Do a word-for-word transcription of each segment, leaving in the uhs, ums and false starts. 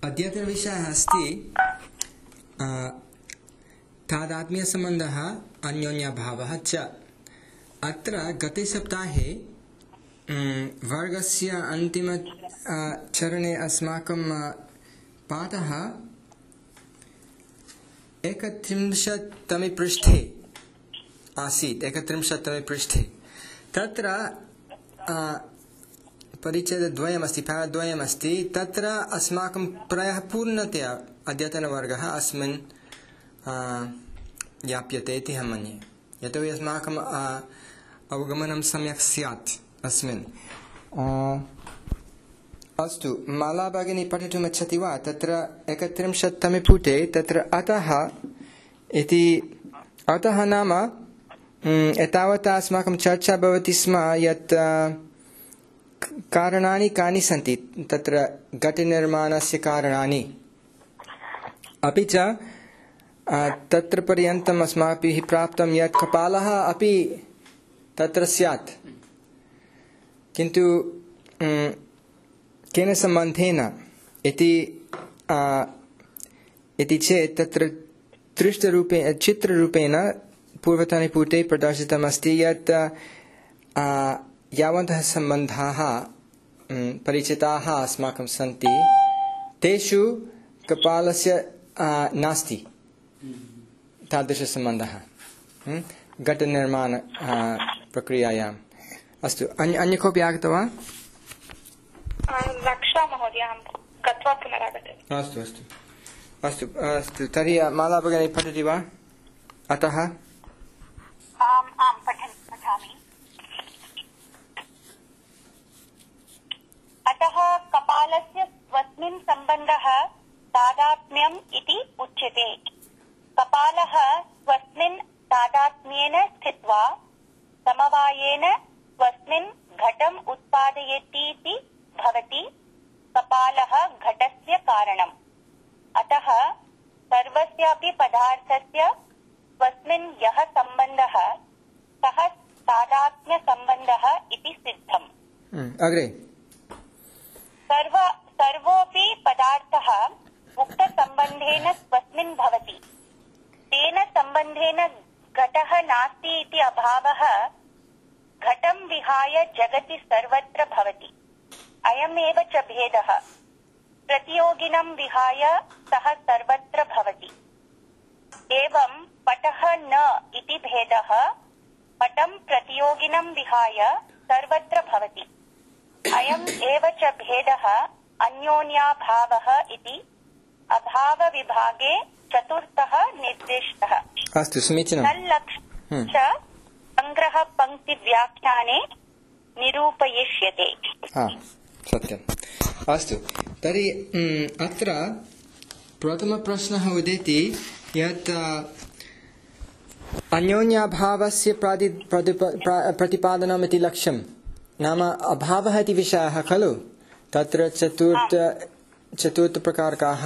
अद्यतनविषयः अस्ति तादात्म्यसम्बन्धः अन्योन्यभावः च। अत्र गते सप्ताहे वर्गस्य अन्तिम चरणे अस्माकं पाठः एकत्रिंशत्तमे पृष्ठे आसीत्। एकत्रिंशत्तमे पृष्ठे तत्र परिच्छेदद्वयमस्ति, पाठद्वयमस्ति। तत्र अस्माकं प्रायः पूर्णतया अद्यतनवर्गः अस्मिन् याप्यते इति अहं मन्ये, यतोहि अस्माकम् अवगमनं सम्यक् स्यात् अस्मिन्। अस्तु, माला भगिनी पठितुम् इच्छति वा? तत्र एकत्रिंशत्तमे पुटे तत्र अतः इति, अतः नाम एतावता अस्माकं चर्चा भवति स्म यत् कारणानि कानि सन्ति तत्र घटनिर्माणस्य कारणानि, अपि च तत्र पर्यन्तम् अस्माभिः प्राप्तं यत् कपालः अपि तत्र स्यात्, किन्तु केन सम्बन्धेन इति इति चेत् तत्र दृष्टरूपेण चित्ररूपेण पूर्वतने पुटे प्रदर्शितमस्ति यत् यावन्तः सम्बन्धाः परिचिताः अस्माकं सन्ति तेषु कपालस्य नास्ति तादृशसम्बन्धः घटनिर्माण प्रक्रियायाम्। अस्तु, अन्य अन्य कोऽपि आगतवान्? रक्षा महोदय, अहं गत्वा पुनरागतवती। अस्तु अस्तु अस्तु अस्तु तर्हि माला भगिनी पठति वा? अतः आम् आम् पठन् पठामि। अतः कपालस्य स्वस्मिन् सम्बन्धः तादात्म्यम् इति उच्यते। कपालः स्वस्मिन् तादात्म्येन स्थित्वा समवायेन स्वस्मिन् घटम् उत्पादयतीति भवति कपालः घटस्य कारणम्। अतः सर्वस्यापि पदार्थस्य स्वस्मिन् यः सम्बन्धः सः तादात्म्यसम्बन्धः इति सिद्धम्। अग्रे सर्व सर्वोऽपि पदार्थः मुक्तसम्बन्धेन स्वस्मिन् भवति। तेन सम्बन्धेन घटः नास्ति इति अभावः घटं विहाय जगति सर्वत्र भवति। अयमेव च भेदः। प्रतियोगिनं विहाय सः सर्वत्र भवति। एवं पटः न इति भेदः पटं प्रतियोगिनं विहाय सर्वत्र भवति। अयम् एव च भेदः अन्योन्याभावः इति अभावविभागे चतुर्थः निर्दिष्टः। अस्तु, समीचीनं। तल्लक्ष्यं च सङ्ग्रहपङ्क्तिव्याख्याने निरूपयिष्यते। हा, सत्यम्। अस्तु, तर्हि अत्र प्रथमप्रश्नः उदेति यत् अन्योन्याभावस्य प्रादि प्रतिपादनम् इति लक्ष्यं, नाम अभावः इति विषयः खलु। तत्र चतुर्थ चतुर्थप्रकारकाः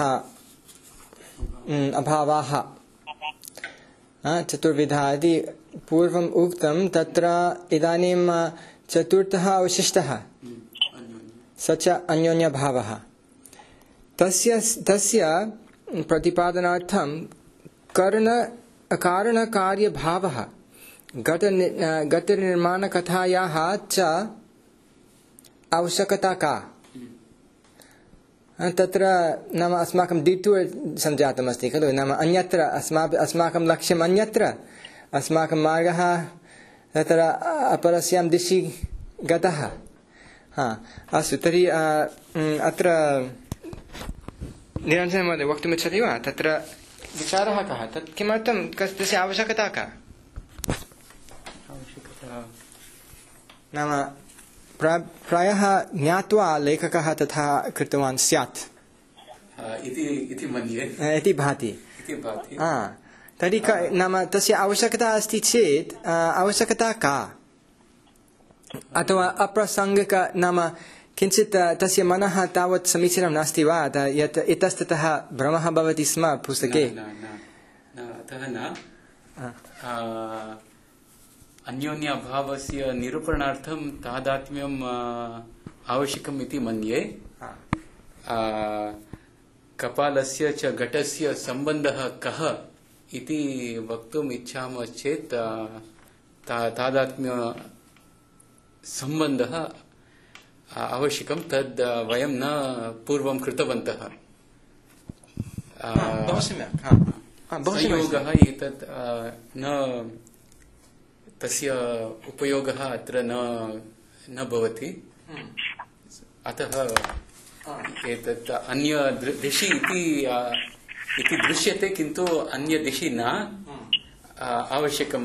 अभावाः चतुर्विधाः इति पूर्वम् उक्तं। तत्र इदानीं चतुर्थः अवशिष्टः, स च अन्योन्यभावः। तस्य तस्य प्रतिपादनार्थं कर्ण कारणकार्यभावः घट घटनिर्माणकथायाः च आवश्यकता का? तत्र नाम अस्माकं डिटूर् सञ्जातमस्ति खलु, नाम अन्यत्र अस्माभिः अस्माकं लक्ष्यम् अन्यत्र, अस्माकं मार्गः तत्र अपरस्यां दिशि गतः। हा, अस्तु, तर्हि अत्र निरञ्जनमहोदय वक्तुमिच्छति वा? तत्र विचारः कः? तत् किमर्थं, तस्य आवश्यकता का? नाम प्रायः ज्ञात्वा लेखकः तथा कृतवान् स्यात् इति मन्ये, इति भाति। तर्हि नाम तस्य आवश्यकता अस्ति चेत् आवश्यकता का? अथवा अप्रासङ्गिक, नाम किञ्चित् तस्य मनः तावत् समीचीनं नास्ति वा यत् इतस्ततः भ्रमः भवति स्म पुस्तके? अन्योन्य अभावस्य निरूपणार्थं तादात्म्यम् आवश्यकम् इति मन्ये। कपालस्य च घटस्य सम्बन्धः कः इति वक्तुम् इच्छामः चेत् तादात्म्य सम्बन्धः आवश्यकं तद् वयं न पूर्वं कृतवन्तः संयोगः एतत् न तस्य उपयोगः अत्र न न भवति अतः एतत् अन्य दिशि इति इति दृश्यते किन्तु अन्य दिशि न आवश्यकं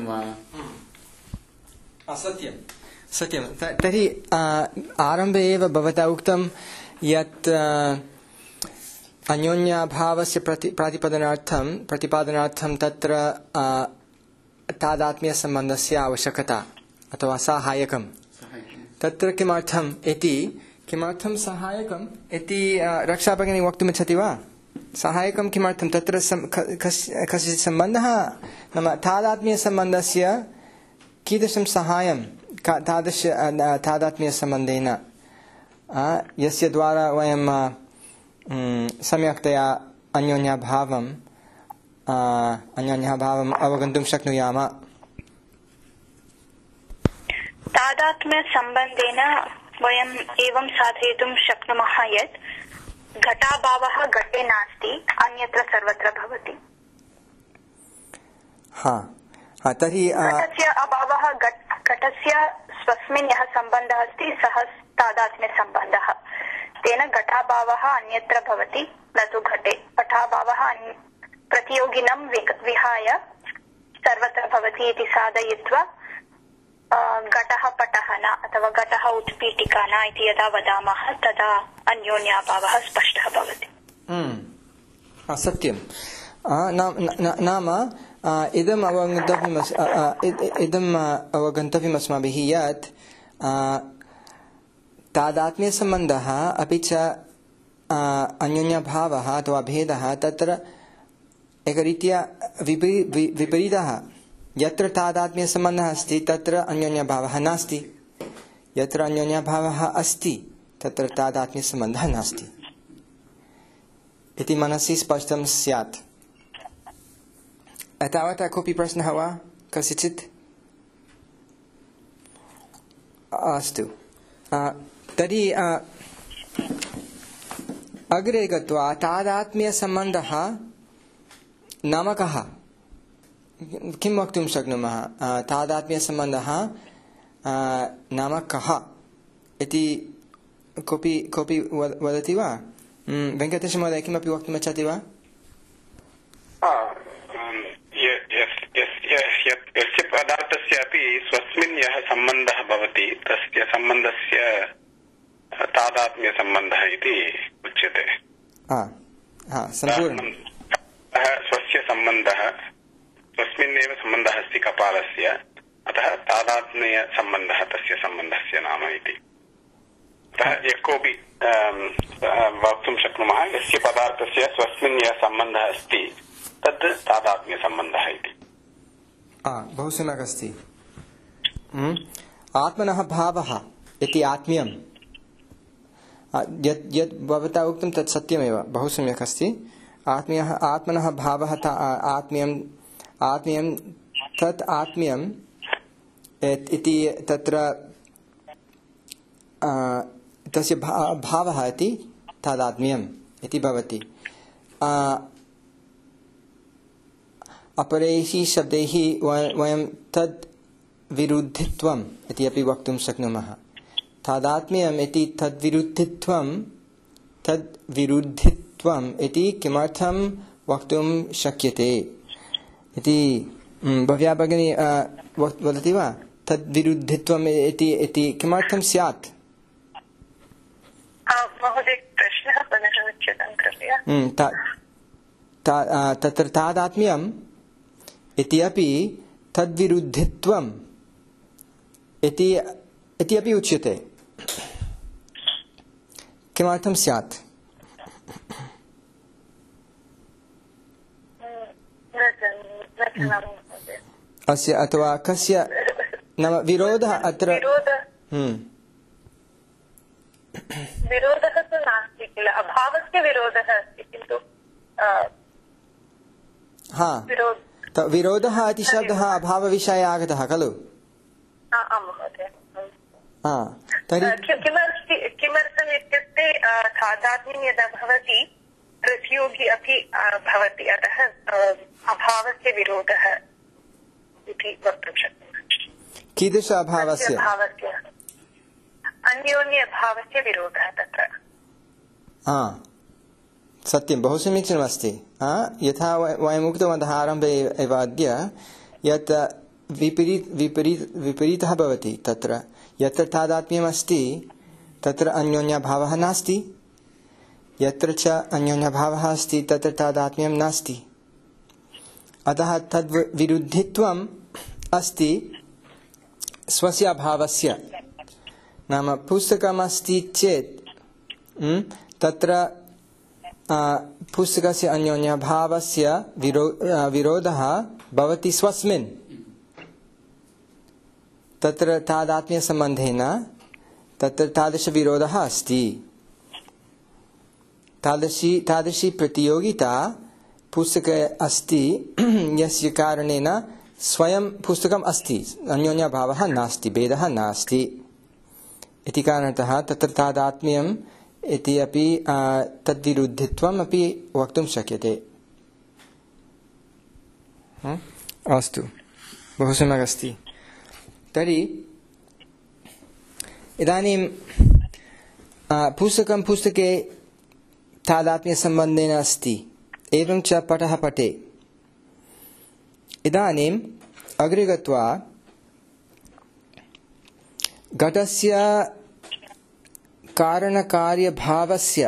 सत्यं सत्यं तर्हि आरम्भे एव भवता उक्तं यत् अन्योन्याभावस्य प्रति प्रतिपादनार्थं प्रतिपादनार्थं तत्र तादात्म्यसम्बन्धस्य आवश्यकता अथवा साहाय्यकं तत्र किमर्थम् इति किमर्थं साहाय्यकम् इति रक्षाभगिनी वक्तुमिच्छति वा साहाय्यकं किमर्थं तत्र कस्य सम्बन्धः नाम तादात्म्यसम्बन्धस्य कीदृशं साहाय्यं तादृश तादात्म्यसम्बन्धेन यस्य द्वारा वयं सम्यक्तया अन्योन्याभावम् अन्योन्याभावम् अवगन्तुं शक्नुयाम तादात्म्यसम्बन्धेन वयम् एवं साधयितुं शक्नुमः यत् घटाभावः घटे नास्ति अन्यत्र सर्वत्र भवति हा तर्हि घटस्य अभावः घटस्य स्वस्मिन् यः सम्बन्धः अस्ति सः तादात्म्यसम्बन्धः तेन घटाभावः अन्यत्र भवति न तु घटे पटाभावः प्रतियोगिनं विहाय सर्वत्र भवति इति साधयित्वा घटः पटः न अथवा घटः उत्पीठिका न इति यदा वदामः तदा अन्योन्याभावः स्पष्टः भवति सत्यं नाम इदम् अवगन्तव्यम् इदम् अवगन्तव्यम् अस्माभिः यत् तादात्म्यसम्बन्धः अपि च अन्योन्यभावः अथवा भेदः तत्र एकरीत्या विपरीतः यत्र तादात्म्यसम्बन्धः अस्ति तत्र अन्योन्यभावः नास्ति यत्र अन्योन्यभावः अस्ति तत्र तादात्म्यसम्बन्धः नास्ति इति मनसि स्पष्टं स्यात् एतावता कोऽपि प्रश्नः वा कस्यचित् अस्तु तर्हि अग्रे गत्वा तादात्म्यसम्बन्धः नाम कः किं वक्तुं शक्नुमः तादात्म्यसम्बन्धः नाम कः इति कोऽपि कोऽपि वदति वा वेङ्कटेशमहोदय किमपि वक्तुम् इच्छति वा यस्य पदार्थस्य अपि स्वस्मिन् यः सम्बन्धः भवति तस्य सम्बन्धस्य तादात्म्यसम्बन्धः इति उच्यते स्वस्य सम्बन्धः स्वस्मिन्नेव सम्बन्धः अस्ति कपालस्य अतः तादात्म्यसम्बन्धः तस्य सम्बन्धस्य नाम इति अतः यः कोऽपि वक्तुं शक्नुमः यस्य पदार्थस्य स्वस्मिन् यः सम्बन्धः अस्ति तद् तादात्म्यसम्बन्धः इति बहु सम्यक् अस्ति आत्मनः भावः इति आत्म्यं यत् यत् भवता उक्तं तत् सत्यमेव बहु सम्यक् अस्ति आत्म्यः आत्मनः भावः आत्म्यम् आत्म्यं तत् आत्म्यम् इति तत्र तस्य भावः इति तादात्म्यम् इति भवति अपरैः शब्दैः वयं तद् विरुद्धित्वम् इति अपि वक्तुं शक्नुमः तादात्म्यम् इति तद्विरुद्धित्वं तद्विरुद्धित्वम् इति किमर्थं वक्तुं शक्यते इति भव्या भगिनी वदति वा तद्विरुद्धित्वम् इति इति किमर्थं स्यात् महोदय प्रश्नः पुनः उच्यतां कृपया तत्र तादात्म्यम् इति अपि तद्विरुद्धित्वम् इति इति अपि उच्यते किमर्थं स्यात् अस्य अथवा कस्य नाम विरोधः अत्र विरोधः तु नास्ति किल अभावस्य विरोधः अस्ति किन्तु हा विरोधः इति शब्दः अभावविषये आगतः खलु तर्हि किमर्थम् इत्युक्ते तादात्म्यं यदा भवति प्रतियोगी अपि भवति अतः अभावस्य विरोधः इति वक्तुं शक्नुमः कीदृश अभावस्य अन्योन्यभावस्य विरोधः तत्र सत्यं बहु समीचीनमस्ति यथा वयम् उक्तवन्तः आरम्भे एव अद्य यत् विपरीत विपरीत विपरीतः भवति तत्र यत्र तादात्म्यमस्ति तत्र अन्योन्यभावः नास्ति यत्र च अन्योन्यभावः अस्ति तत्र तादात्म्यं नास्ति अतः तद् विरुद्धित्वम् अस्ति स्वस्य अभावस्य नाम पुस्तकमस्ति चेत् तत्र पुस्तकस्य अन्योन्यभावस्य विरो विरोधः भवति स्वस्मिन् तत्र तादात्म्यसम्बन्धेन तत्र तादृशविरोधः अस्ति तादृशी तादृशी प्रतियोगिता पुस्तके अस्ति यस्य कारणेन स्वयं पुस्तकम् अस्ति अन्योन्यभावः नास्ति भेदः नास्ति इति कारणतः तत्र तादात्म्यम् इति अपि तद्विरुद्धित्वम् अपि वक्तुं शक्यते अस्तु बहु सम्यक् अस्ति तर्हि इदानीं पुस्तकं पुस्तके तादात्म्यसम्बन्धेन अस्ति एवं च पटः पटे इदानीम् अग्रे गत्वा घटस्य कारणकार्यभावस्य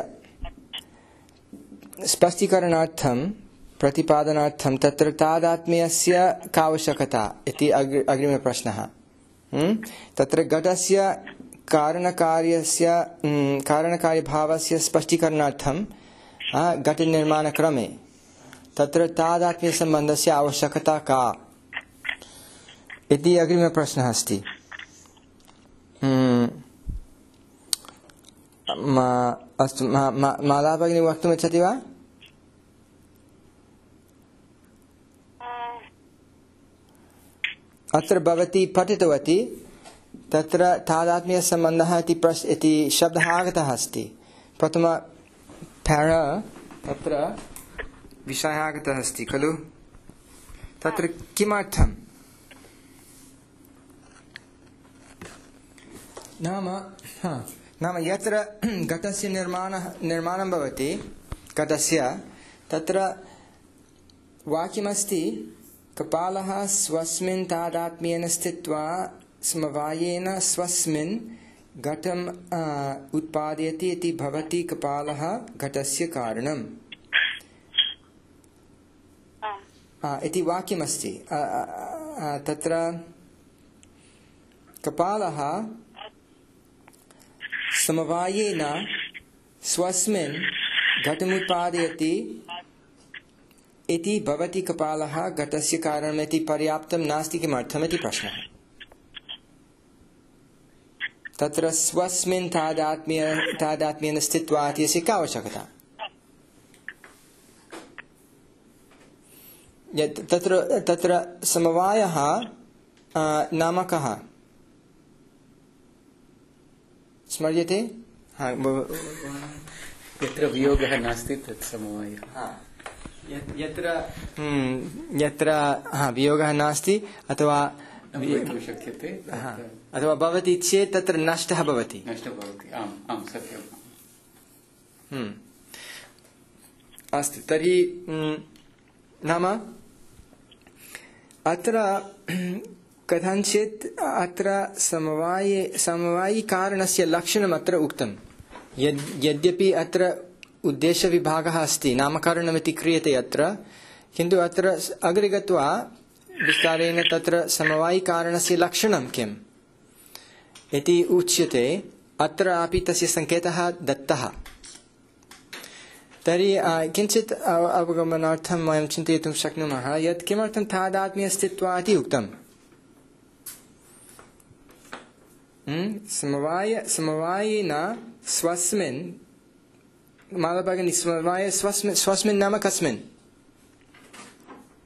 स्पष्टीकरणार्थं प्रतिपादनार्थं तत्र तादात्म्यस्य का आवश्यकता इति अग्रिमप्रश्नः तत्र घटस्य कारणकार्यस्य कारणकार्यभावस्य स्पष्टीकरणार्थं घटनिर्माणक्रमे तत्र तादात्म्यसम्बन्धस्य आवश्यकता का इति अग्रिमप्रश्नः अस्ति अस्तु माला भगिनी वक्तुमिच्छति वा अत्र भवती पठितवती तत्र तादात्म्यसम्बन्धः इति प्रश्न इति शब्दः आगतः अस्ति प्रथम पैरा तत्र विषयः आगतः अस्ति खलु तत्र किमर्थं नाम नाम यत्र घटस्य निर्माणः निर्माणं भवति घटस्य तत्र वाक्यमस्ति कपालः स्वस्मिन् तादात्म्येन स्थित्वा समवायेन स्वस्मिन् घटम् उत्पादयति इति भवति कपालः घटस्य कारणम् इति वाक्यमस्ति तत्र कपालः समवायेन स्वस्मिन् घटमुत्पादयति इति भवति कपालः घटस्य कारणमिति पर्याप्तं नास्ति किमर्थम् इति प्रश्नः तत्र स्वस्मिन् तादात्म्य तादात्म्येन स्थित्वा इत्यस्य का आवश्यकता तत्र तत्र समवायः नाम कः स्मर्यते यत्र वियोगः नास्ति तत् समवायः यत्र यत्र वियोगः नास्ति अथवा शक्यते अथवा भवति चेत् तत्र नष्टः भवति नष्टः भवति आम् आम् सत्यम् अस्तु तर्हि नाम अत्र कथञ्चित् अत्र समवाये समवायिकारणस्य लक्षणम् अत्र उक्तं यद् यद्यपि अत्र उद्देश्यविभागः अस्ति नामकरणमिति क्रियते अत्र किन्तु अत्र अग्रे गत्वा विस्तारेण तत्र समवायिकारणस्य लक्षणं किम् इति उच्यते अत्र अपि तस्य सङ्केतः दत्तः तर्हि किञ्चित् अवगमनार्थं वयं चिन्तयितुं शक्नुमः यत् किमर्थं तादात्म्यस्थित्वा इति उक्तम् समवाय समवायेन स्वस्मिन् मालाभगिनी समवाय स्वस्मिन् स्वस्मिन् नाम कस्मिन्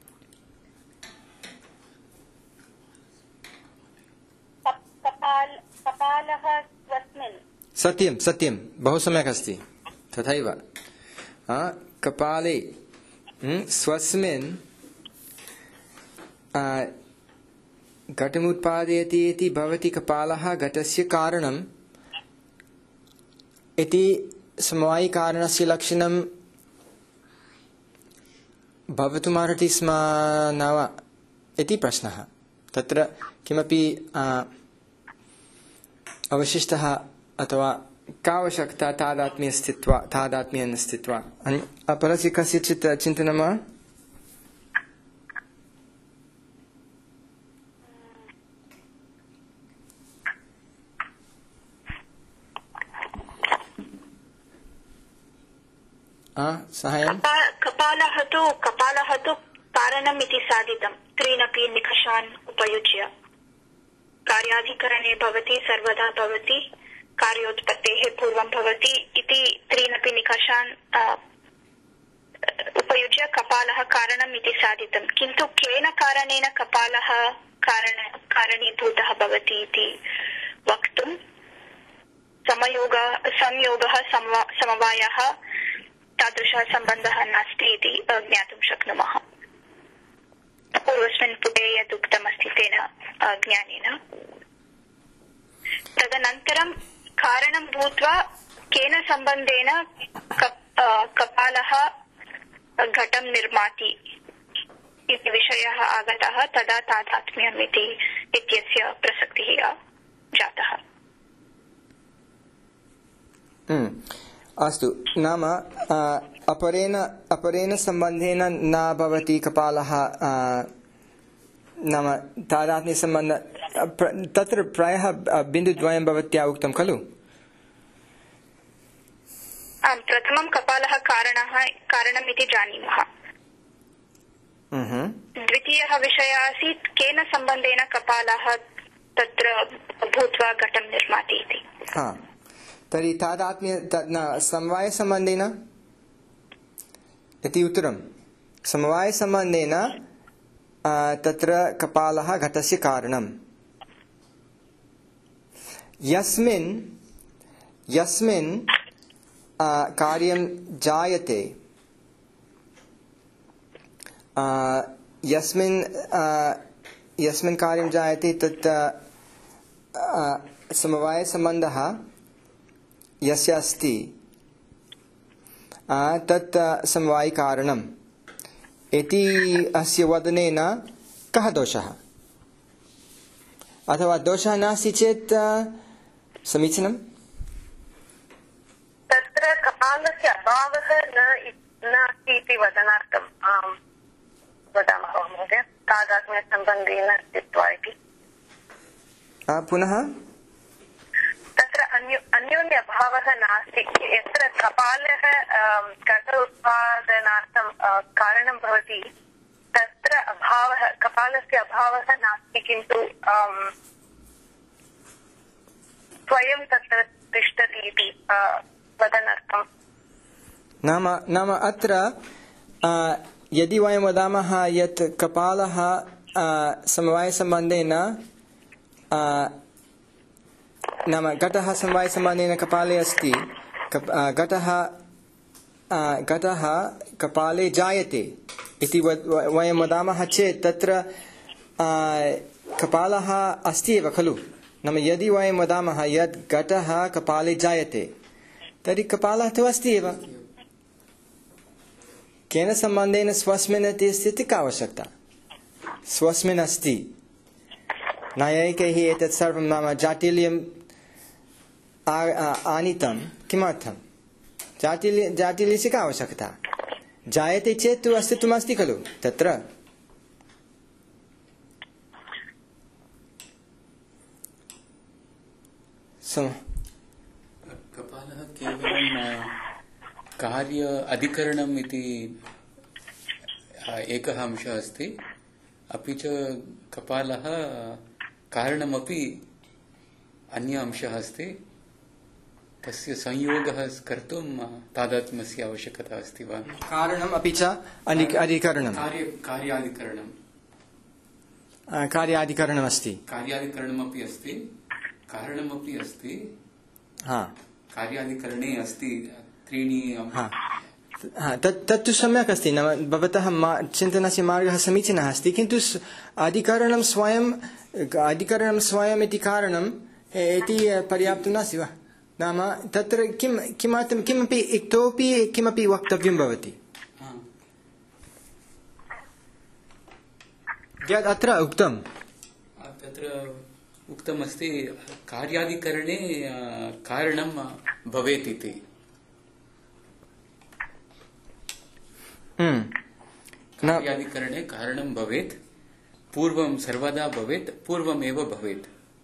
सत्यं सत्यं बहु सम्यक् अस्ति तथैव कपाले स्वस्मिन् घटमुत्पादयति इति भवति कपालः घटस्य कारणम् इति समवायिकारणस्य लक्षणं भवितुमर्हति स्म न वा इति प्रश्नः। तत्र किमपि अवशिष्टः अथवा का आवश्यकता तादात्म्यस्थित्वा तादात्म्यस्थित्वा अपरस्य कस्यचित् चिन्तनं वा? सहायं कपालः तु कपालः तु कारणम् इति साधितं त्रीनपि निकषान् उपयुज्य कार्याधिकरणे भवति सर्वदा भवति कार्योत्पत्तेः पूर्वं भवति इति त्रीनपि निकषान् उपयुज्य कपालः कारणम् इति साधितं किन्तु केन कारणेन कपालः कारण कारणीभूतः भवति इति वक्तुं समयोग संयोगः समवायः तादृशः सम्बन्धः नास्ति इति ज्ञातुं शक्नुमः पूर्वस्मिन् पुटे यत् उक्तमस्ति तेन ज्ञानेन। तदनन्तरं कारणं भूत्वा केन सम्बन्धेन कपालः घटं निर्माति इति विषयः आगतः तदा तादात्म्यम् इति इत्यस्य प्रसक्तिः जातः। अस्तु नाम अपरेण अपरेण सम्बन्धेन न भवति कपालः नाम तादात्म्यसम्बन्ध तत्र प्रायः बिन्दुद्वयं भवत्या उक्तं खलु? आं प्रथमं कपालः कारणः कारणम् इति जानीमः। द्वितीयः विषयः आसीत् केन सम्बन्धेन कपालः तत्र भूत्वा घटं निर्माति इति। तर्हि तादात्म्य समवायसम्बन्धेन इति उत्तरं समवायसम्बन्धेन तत्र कपालः घटस्य कारणं यस्मिन् यस्मिन् कार्यं जायते यस्मिन् यस्मिन् कार्यं जायते तत् समवायसम्बन्धः यस्य अस्ति तत् समवायिकारणम् इति अस्य वदनेन कः दोषः अथवा दोषः नास्ति चेत् समीचीनम्? तत्र कपालस्य अभावः नास्ति इति वदनार्थं वदामः महोदय तादात्म्यसम्बन्धेन स्थित्वा इति। पुनः तत्र अन्योन्य अभावः नास्ति यत्र कपालः घट उत्पादनार्थं कारणं भवति तत्र अभावः कपालस्य अभावः नास्ति किन्तु स्वयं तत्र तिष्ठति इति वदनार्थं। नाम नाम अत्र यदि वयं वदामः यत् कपालः समवायसम्बन्धेन नाम घटः समवायसम्बन्धेन कपाले अस्ति घटः घटः कपाले जायते इति वयं वदामः चेत् तत्र कपालः अस्ति एव खलु? नाम यदि वयं वदामः यत् घटः कपाले जायते तर्हि कपालः तु अस्ति एव केन सम्बन्धेन स्वस्मिन् इति अस्ति का आवश्यकता स्वस्मिन् अस्ति। नैयायिकैः एतत् सर्वं नाम जाटिल्यं आनीतं किमर्थं जाटिल्य जाटिल्यस्य का आवश्यकता जायते चेत् तु अस्तित्वमस्ति खलु तत्र। कपालः केवलं कार्य अधिकरणम् इति एकः अंशः अस्ति अपि च कपालः कारणमपि अन्य अंशः अस्ति तस्य संयोगः कर्तुं तादात्म्यस्य आवश्यकता अस्ति वा? कारणम् अपि च अधिकरणं कार्य कार्याधिकरणं कार्याधिकरणमस्ति कार्याधिकरणमपि अस्ति कारणमपि अस्ति। हा कार्याधिकरणे अस्ति त्रीणि तत्तु सम्यक् अस्ति। नाम भवतः चिन्तनस्य मार्गः समीचीनः अस्ति, किन्तु अधिकरणं स्वयं अधिकरणं स्वयम् इति कारणम् इति पर्याप्तं नास्ति वा? नाम तत्र किं किमर्थं किमपि इतोपि किमपि वक्तव्यं भवति यत् अत्र उक्तं। तत्र उक्तमस्ति कार्याधिकरणे कारणं भवेत् इति। कार्याधिकरणे कारणं भवेत्, पूर्वं सर्वदा भवेत्, पूर्वमेव भवेत्।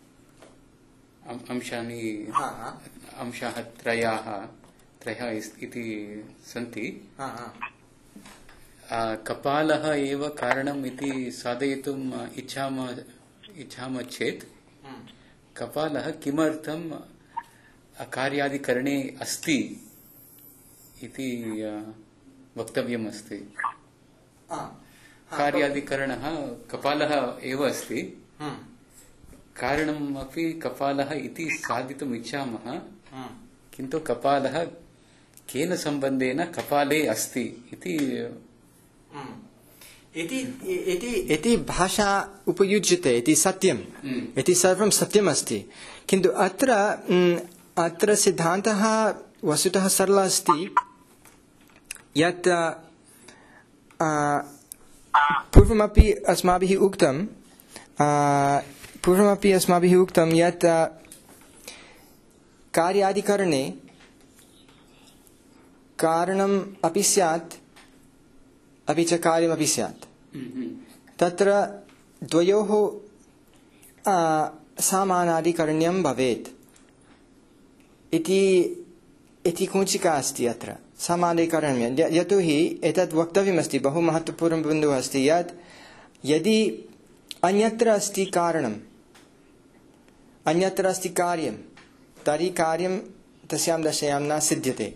अंशानि अंशाः त्रयाः त्रयः इति सन्ति। कपालः एव कारणम् इति साधयितुम् इच्छामः इच्छामः चेत् कपालः किमर्थं कार्याधिकरणे अस्ति इति वक्तव्यम् अस्ति। कार्याधिकरणः कपालः एव अस्ति, कारणम् अपि कपालः इति साधितुम् इच्छामः, किन्तु कपालः केन सम्बन्धेन कपाले अस्ति इति इति भाषा उपयुज्यते इति सत्यम्, इति सर्वं सत्यम् अस्ति। किन्तु अत्र अत्र सिद्धान्तः वस्तुतः सरलः अस्ति यत् पूर्वमपि अस्माभिः उक्तं पूर्वमपि अस्माभिः उक्तं यत् कार्याधिकरणे कारणम् अपि स्यात् अपि च कार्यमपि स्यात्। तत्र द्वयोः समानाधिकरण्यं भवेत् इति इति कुञ्चिका अस्ति अत्र समानाधिकरण्यं। यतोहि एतत् वक्तव्यमस्ति, बहु महत्वपूर्णं बिन्दुः अस्ति यत् यदि अन्यत्र अस्ति कारणम् अन्यत्र अस्ति कार्यं, तर्हि कार्यं तस्यां दशायां न सिद्ध्यते।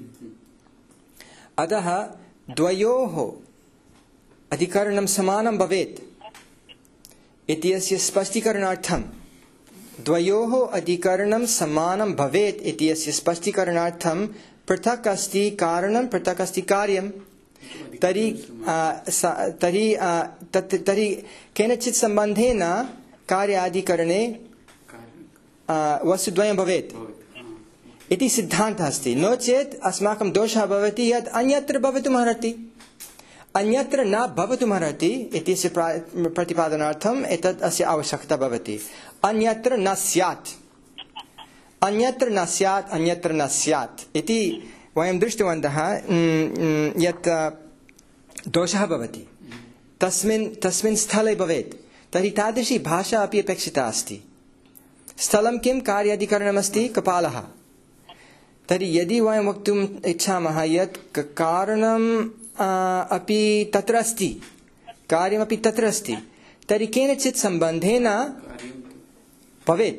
अतः द्वयोः अधिकरणं समानं भवेत् इत्यस्य स्पष्टीकरणार्थं द्वयोः अधिकरणं समानं भवेत् इत्यस्य स्पष्टीकरणार्थं पृथक् अस्ति कारणं, पृथक् अस्ति कार्यं। तर्हि तर्हि तर्हि केनचित् सम्बन्धेन कार्याधिकरणे वस्तुद्वयं भवेत् इति सिद्धान्तः अस्ति। नो चेत् अस्माकं दोषः भवति यत् अन्यत्र भवितुमर्हति, अन्यत्र न भवितुमर्हति इत्यस्य प्रतिपादनार्थम् एतत् अस्य आवश्यकता भवति। अन्यत्र न स्यात्, अन्यत्र न स्यात्, अन्यत्र न स्यात् इति वयं दृष्टवन्तः यत् दोषः भवति तस्मिन् तस्मिन् स्थले भवेत्। तर्हि तादृशी भाषा अपि अपेक्षिता अस्ति। स्थलं किं? कार्याधिकरणमस्ति कपालः। तर्हि यदि वयं वक्तुम् इच्छामः यत् कारणम् अपि तत्र अस्ति, कार्यमपि तत्र अस्ति, तर्हि केनचित् सम्बन्धेन भवेत्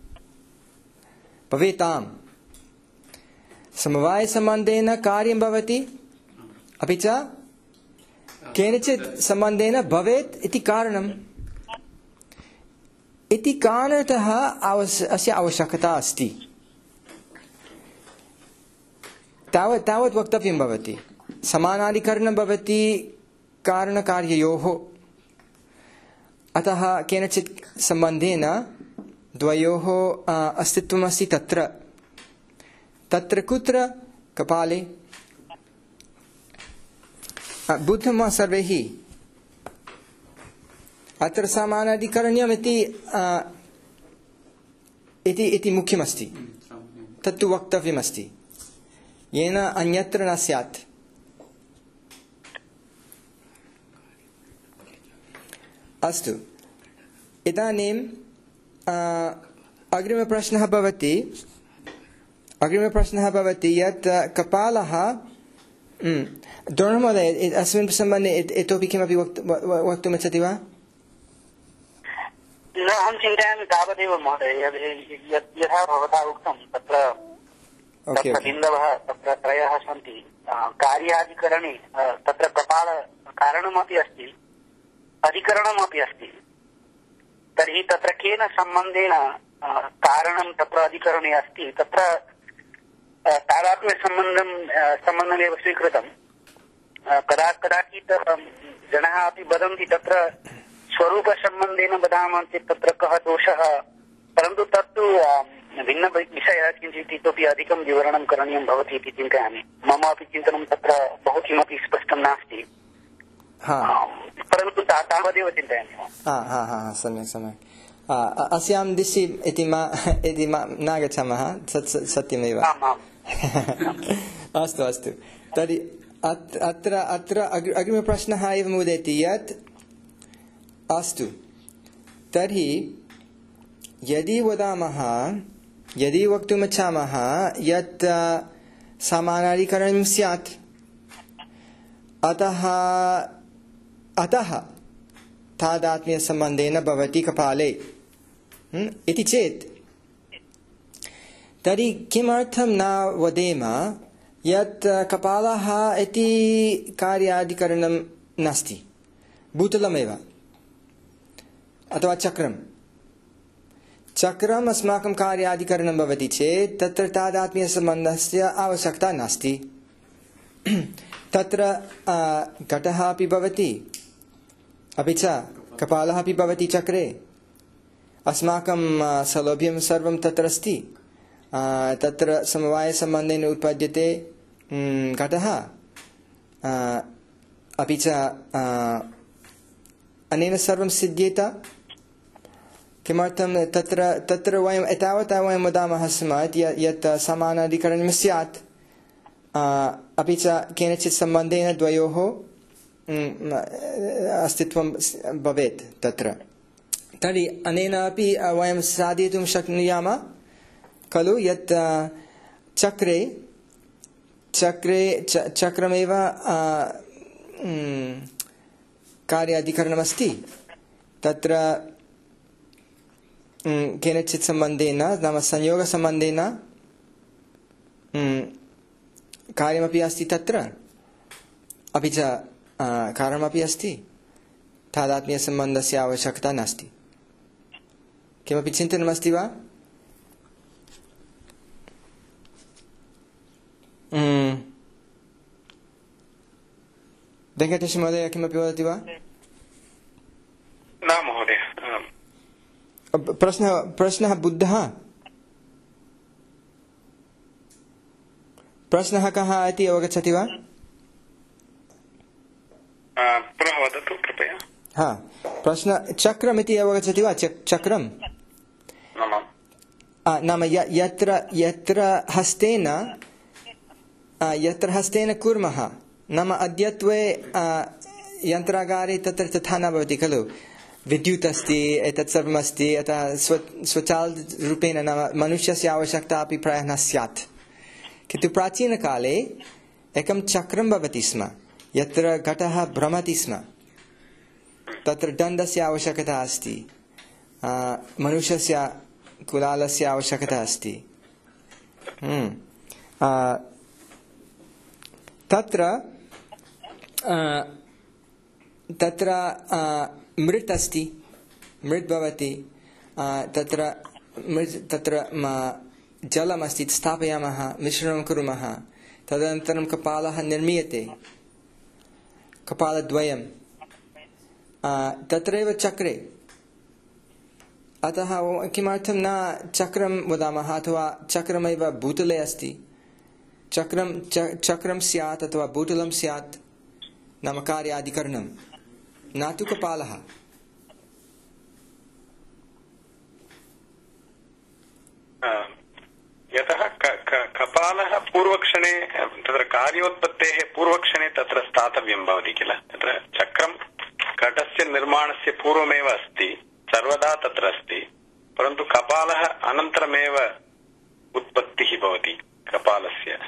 भवेताम्। समवायसम्बन्धेन कार्यं भवति, अपि च केनचित् सम्बन्धेन भवेत् इति कारणम्। इति कारणतः अस्य आवश्यकता अस्ति। तावत् तावत् वक्तव्यं भवति। समानाधिकरणं भवति कारणकार्ययोः। अतः केनचित् सम्बन्धेन द्वयोः अस्तित्वमस्ति तत्र तत्र कुत्र? कपाले। बुद्धं वा सर्वैः? अत्र समानाधिकरण्यम् इति इति इति मुख्यमस्ति। तत्तु वक्तव्यमस्ति येन अन्यत्र न स्यात्। अस्तु, इदानीम् अग्रिमप्रश्नः भवति अग्रिमप्रश्नः भवति यत् कपालः द्रोणमहोदय अस्मिन् सम्बन्धे इतोपि किमपि वक्तुमिच्छति वा? न, अहं चिन्तयामि तावदेव महोदय। यथा भवता उक्तं तत्र तत्र बिन्दवः तत्र त्रयः सन्ति। कार्याधिकरणे तत्र कपाल कारणमपि अस्ति, अधिकरणमपि अस्ति। तर्हि तत्र केन सम्बन्धेन कारणं तत्र अधिकरणे अस्ति? तत्र तादात्म्यसम्बन्धं सम्बन्धमेव स्वीकृतं कदा कदाचित् जनाः अपि वदन्ति तत्र स्वरूपसम्बन्धेन वदामः चेत् तत्र कः दोषः, परन्तु तत्तु भिन्नविषयः, किञ्चित् इतोपि अधिकं विवरणं करणीयं भवति इति चिन्तयामि। मम अपि चिन्तनं तत्र बहु किमपि स्पष्टं नास्ति, परन्तु तावदेव चिन्तयामि। सम्यक् सम्यक्। अस्यां दिशि इति न गच्छामः, सत्यमेव। अस्तु अस्तु, तर्हि अत्र अत्र अग्रिमप्रश्नः एवम् उदेति यत् अस्तु तर्हि यदि वदामः यदि वक्तुमिच्छामः यत् समानाधिकरणं स्यात् अतः अतः तादात्म्यसम्बन्धेन भवति कपाले इति चेत् तर्हि किमर्थं न वदेम यत् कपालः इति कार्याधिकरणं नास्ति, भूतलमेव, अथवा चक्रं चक्रम् अस्माकं कार्याधिकरणं भवति चेत् तत्र तादात्म्यसम्बन्धस्य आवश्यकता नास्ति। तत्र घटः अपि भवति, अपि च कपालः अपि भवति चक्रे, अस्माकं सौलभ्यं सर्वं तत्र अस्ति। तत्र समवायसम्बन्धेन उत्पद्यते घटः, अपि च अनेन सर्वं सिद्ध्येत। किमर्थं तत्र तत्र वयम् एतावता वयं वदामः स्म यत् समानाधिकरणं स्यात्, अपि च केनचित् सम्बन्धेन द्वयोः अस्तित्वं भवेत् तत्र। तर्हि अनेन अपि वयं साधयितुं शक्नुयामः खलु यत् चक्रे चक्रे चक्रमेव कार्याधिकरणमस्ति। तत्र केनचित् सम्बन्धेन नाम संयोगसम्बन्धेन कार्यमपि अस्ति तत्र, अपि च कारणमपि अस्ति। तादात्म्यसम्बन्धस्य आवश्यकता नास्ति। किमपि चिन्तनमस्ति वा? वेङ्कटेशमहोदय किमपि वदति वा? न महोदय। प्रश्नः प्रश्नः बुद्धः प्रश्नः कः इति अवगच्छति वा? पुनः वदतु कृपया। हा, प्रश्न चक्रम् इति अवगच्छति वा? चक्रं नाम यत्र यत्र हस्तेन यत्र हस्तेन कुर्मः, नाम अद्यत्वे यन्त्रागारे तत्र तथा न भवति खलु। विद्युत् अस्ति, एतत् सर्वम् अस्ति, अतः स्व स्वचालितरूपेण नाम मनुष्यस्य आवश्यकता अपि प्रायः न स्यात्। किन्तु प्राचीनकाले एकं चक्रं भवति स्म यत्र घटः भ्रमति स्म। तत्र दण्डस्य आवश्यकता अस्ति, मनुष्यस्य कुलालस्य आवश्यकता अस्ति। तत्र तत्र मृत् अस्ति, मृत् भवति, तत्र मृत् तत्र जलमस्ति, स्थापयामः, मिश्रणं कुर्मः, तदनन्तरं कपालः निर्मीयते, कपालद्वयं तत्रैव चक्रे। अतः किमर्थं न चक्रं वदामः, अथवा चक्रमेव भूतले अस्ति। चक्रं चक्रं स्यात् अथवा भूतलं स्यात्, नाम कार्याधिकरणं, न तु कपालः। यतः कपालः पूर्वक्षणे तत्र कार्योत्पत्तेः पूर्वक्षणे तत्र स्थातव्यं भवति किल। तत्र चक्रं घटस्य निर्माणस्य पूर्वमेव अस्ति, सर्वदा तत्र अस्ति, परन्तु कपालः अनन्तरमेव उत्पत्तिः भवति कपालस्य।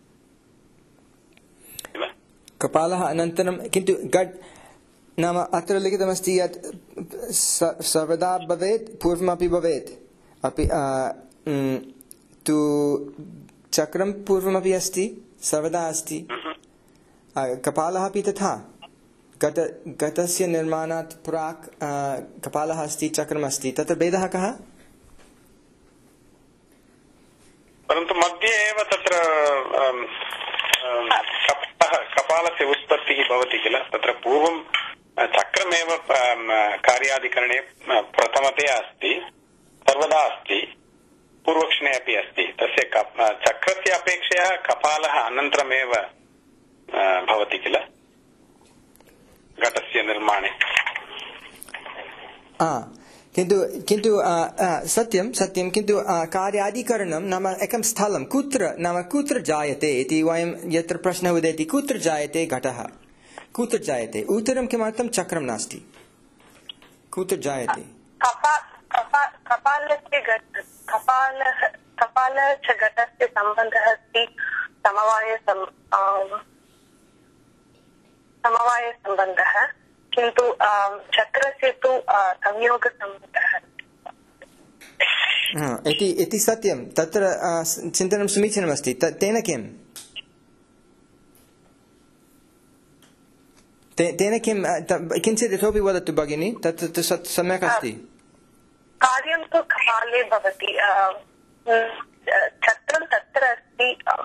कपालः अनन्तरं, किन्तु घट नाम अत्र लिखितमस्ति यत् सर्वदा भवेत्, पूर्वमपि भवेत्, अपि तु चक्रं पूर्वमपि अस्ति, सर्वदा अस्ति, कपालः अपि तथा। गत गतस्य निर्माणात् प्राक् कपालः अस्ति, चक्रमस्ति, तत्र भेदः कः? परन्तु मध्ये एव तत्र कपालस्य उत्पत्तिः भवति किल तत्र पूर्वं चक्रमेव कार्याधिकरणे प्रथमतया अस्ति सर्वदा अस्ति पूर्वक्षणे अपि अस्ति तस्य चक्रस्य अपेक्षया कपालः अनन्तरमेव भवति किल घटस्य निर्माणे किन्तु किन्तु सत्यं सत्यं किन्तु कार्याधिकरणं नाम एकं स्थलं कुत्र नाम कुत्र जायते इति वयं यत्र प्रश्नः उदेति कुत्र जायते घटः कुत्र जायते उत्तरं किमर्थं चक्रं नास्ति कुत्र जायते कपालस्य कपालः कपालः च घटस्य सम्बन्धः अस्ति समवाय समवायसम्बन्धः किन्तु चक्रस्य तु संयोगसम्बन्धः इति इति सत्यं तत्र चिन्तनं समीचीनमस्ति तेन किं तेन किं किञ्चित् इतोपि वदतु भगिनी तत् तु सम्यक् अस्ति कार्यं तु कपाले भवति चक्रं तत्र अस्ति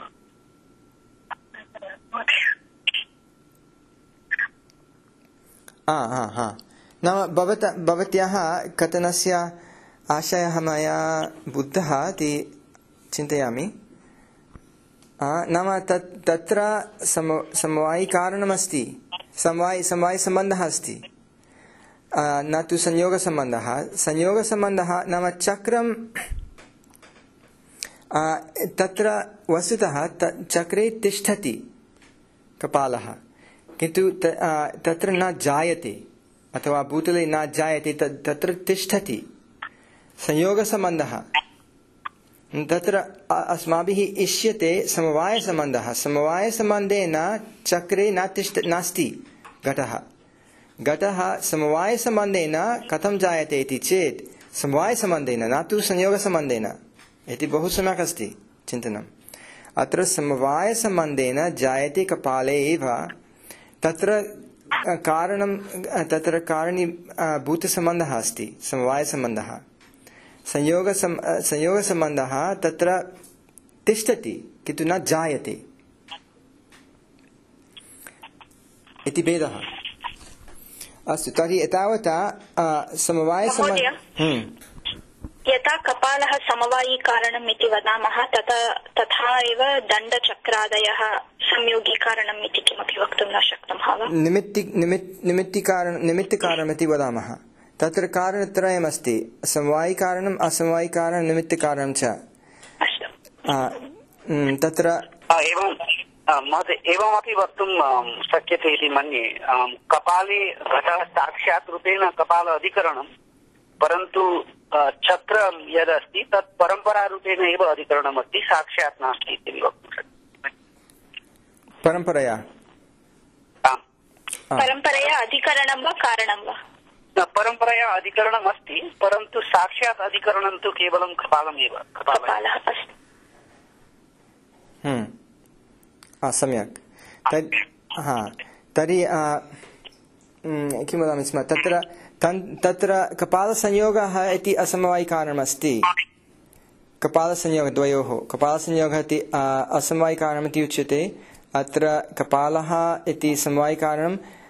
हा हा हा नाम भवता भवत्याः कथनस्य आशयः मया बुद्धः इति चिन्तयामि नाम तत् तत्र सम समवायिकारणमस्ति समवायि समवायिसम्बन्धः अस्ति न तु संयोगसम्बन्धः संयोगसम्बन्धः नाम चक्रं तत्र वस्तुतः चक्रे तिष्ठति कपालः किन्तु तत्र न जायते अथवा भूतले न जायते तत्र तिष्ठति संयोगसम्बन्धः तत्र अस्माभिः इष्यते समवायसम्बन्धः समवायसम्बन्धेन चक्रे न तिष्ठ नास्ति घटः घटः समवायसम्बन्धेन कथं जायते इति चेत् समवायसम्बन्धेन न तु संयोगसम्बन्धेन इति बहु सम्यक् अस्ति चिन्तनम् अत्र समवायसम्बन्धेन जायते कपाले एव तत्र कारणं तत्र कारणी भूतसम्बन्धः अस्ति समवायसम्बन्धः संयोगसम् संयोगसम्बन्धः तत्र तिष्ठति किन्तु न जायते इति भेदः अस्तु तर्हि एतावता समवायसम्बन्धः यथा कपालः समवायिकारणम् इति वदामः तथा तथा एव दण्डचक्रादयः संयोगीकारणम् इति किमपि वक्तुं न शक्नुमः वा निमित्ति निमित्तिकारणं निमित्तकारणम् इति वदामः तत्र कारणत्रयमस्ति समवायिकारणम् असमवायिकारणं निमित्तकारणं च तत्र एवं महोदय एवमपि वक्तुं शक्यते इति मन्ये कपाले घटः साक्षात् रूपेण कपाल अधिकरणं परन्तु चक्र यदस्ति तत् परम्परारूपेण एव अधिकरणमस्ति साक्षात् नास्ति इति वक्तुं शक्यते परम्परया परम्परया अधिकरणं वा कारणं वा परम्परया अधिकरणम् अस्ति परन्तु साक्षात् अधिकरणं तु केवलं कपालमेव कपालः अस्ति सम्यक् तर्हि किं वदामि स्म तत्र तत्र कपालसंयोगः इति असमवायिकारणमस्ति कपालसंयोगद्वयोः कपालसंयोगः इति असमवायिकारणमिति उच्यते अत्र कपालः इति समवायिकारणं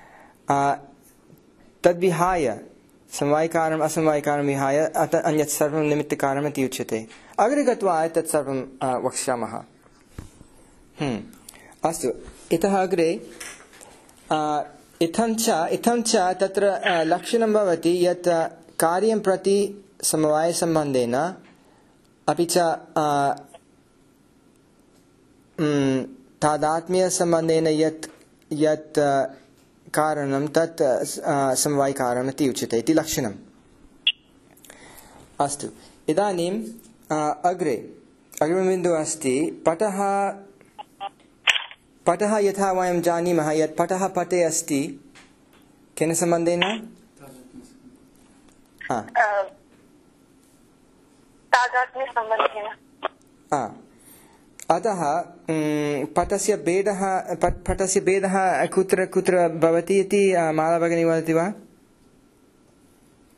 तद्विहाय समवायिकारणम् असमवायिकारणं विहाय अन्यत् सर्वं निमित्तकारणमिति उच्यते अग्रे गत्वा एतत् सर्वं वक्ष्यामः अस्तु इतः अग्रे इत्थं च इत्थं च तत्र लक्षणं भवति यत् कार्यं प्रति समवायसम्बन्धेन अपि च तादात्म्यसम्बन्धेन यत् यत् कारणं तत् समवायिकारणम् इति उच्यते इति लक्षणम् अस्तु इदानीम् अग्रे अग्रिमबिन्दुः अस्ति पटः पटः यथा वयं जानीमः यत् पटः पटे अस्ति केन सम्बन्धेन अतः पटस्य भेदः पटस्य भेदः कुत्र कुत्र भवति इति माला भगिनी वदति वा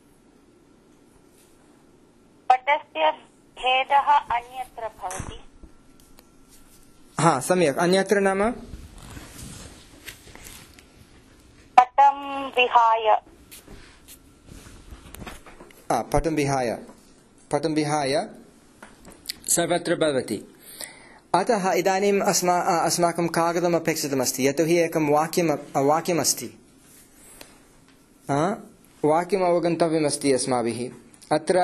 पटस्य भेदः अन्यत्र भवति हा सम्यक् अन्यत्र नाम पटं विहाय आ पटं विहाय पटं विहाय सर्वत्र भवति। अतः इदानीम् अस्मा अस्माकं कागदम् अपेक्षितमस्ति यतोहि एकं वाक्यं वाक्यमस्ति वाक्यम् अवगन्तव्यमस्ति अस्माभिः। अत्र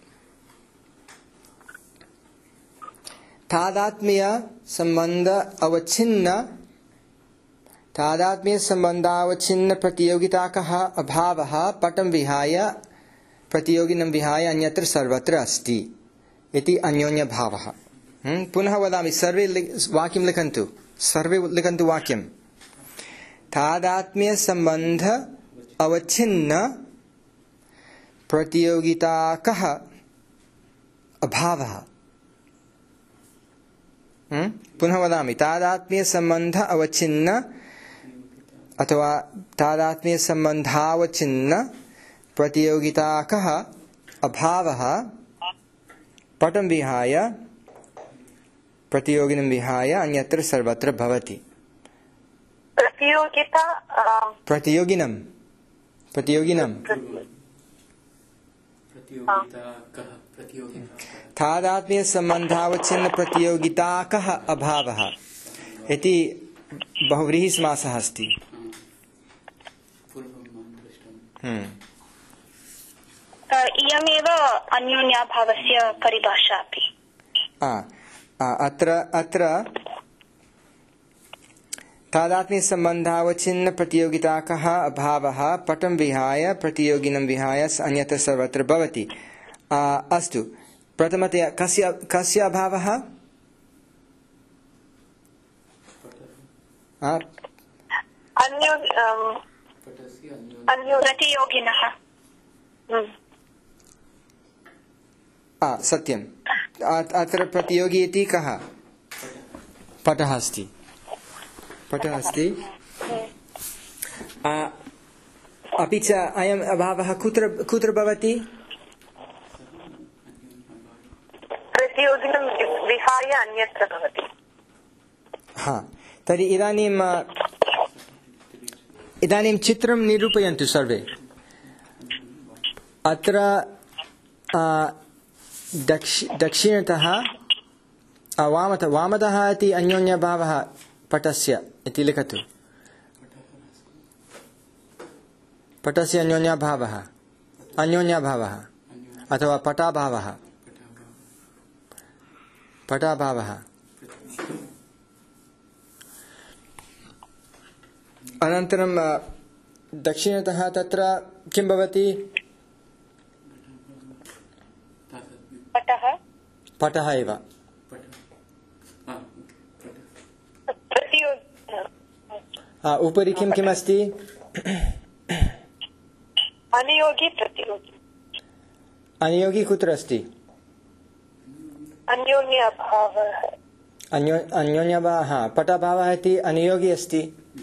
तादात्म्य संबंध अवच्छिन्न तादात्म्य संबंधावच्छिन्न प्रतियोगिताकः अभावः पटं विहाय प्रतियोगिनं विहाय अन्यत्र सर्वत्र अस्ति इति अन्योन्यभावः। पुनः वदामि, सर्वे वाक्यं लिखन्तु, सर्वे लिखन्तु वाक्यं। तादात्म्य संबंध अवच्छिन्न प्रतियोगिताकः अभावः। पुनः वदामि, तादात्म्य संबंध अवच्छिन्न अथवा तादात्म्य संबंधावच्छिन्न प्रतियोगिताकः अभावः पटं विहाय प्रतियोगिनं विहाय अन्यत्र सर्वत्र भवति। प्रतियोगिता प्रतियोगिनं प्रतियोगिनं तादात्म्य संबंधावच्छिन्न प्रतियोगिताकः अभावः इति बहुव्रीहि समासः अस्ति। इयमेव अन्योन्याभावस्य परिभाषा अपि। अत्र अत्र तादात्म्य संबंधावच्छिन्न प्रतियोगिताकः अभावः पटं विहाय प्रतियोगिनं विहाय अन्यत्र सर्वत्र भवति। अस्तु, प्रथमतया कस्य कस्य अभावः? प्रतियोगिनः। सत्यम्। अत्र प्रतियोगी इति कः? पटः अस्ति, पटः अस्ति। अपि च अयम् अभावः कुत्र कुत्र भवति? प्रतियोगिनं विहाय अन्यत्र भवति। हा, तर्हि इदानीम् इदानीं चित्रं निरूपयन्तु सर्वे। अत्र दक्षि दक्षिणतः वामतः वामतः इति अन्योन्यभावः पटस्य इति लिखतु। पटस्य अन्योन्यभावः अन्योन्यभावः अथवा पटाभावः पटाभावः। अनन्तरं दक्षिणतः तत्र किं भवति? पटः पटः एव। उपरि किं किम् अस्ति? अनियोगी प्रतियोगी। अनियोगी कुत्र अस्ति? अन्योन्यभावः। अन्यो अन्योन्यभावः पटाभावः इति अनियोगी अस्ति।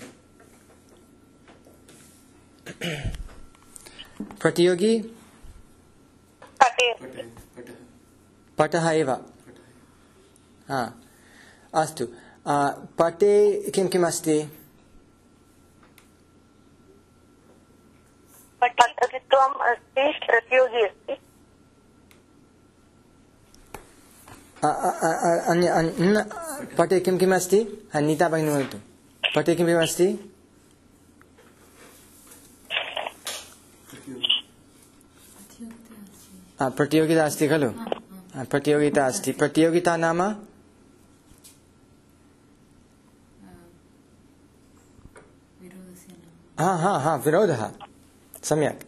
प्रतियोगी पटे पटः एव। हा, अस्तु। पटे किं किम् अस्ति? पठित्वम् अस्ति, प्रतियोगी अस्ति। अन्य पटे किं किम् अस्ति? नीता भगिनी वदतु। पटे किं किम् अस्ति? प्रतियोगिता अस्ति खलु? प्रतियोगिता अस्ति। प्रतियोगिता नाम हा हा हा विरोधः। सम्यक्।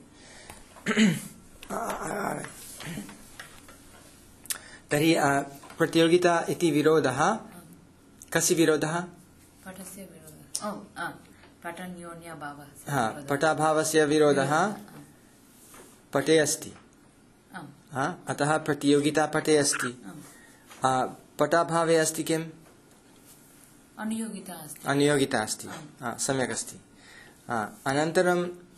तर्हि प्रतियोगिता इति विरोधः। कस्य विरोधः? पटस्य विरोधः। पटन्योन्यभावः। हा, पटाभावस्य विरोधः पटे अस्ति। हाँ, अतः प्रतियोगिता पटे अस्ति। पटाभावे अस्ति किम्? अनियोगिता अस्ति। अनियोगिता अस्ति। हाँ, सम्यक् अस्ति। अनन्तरं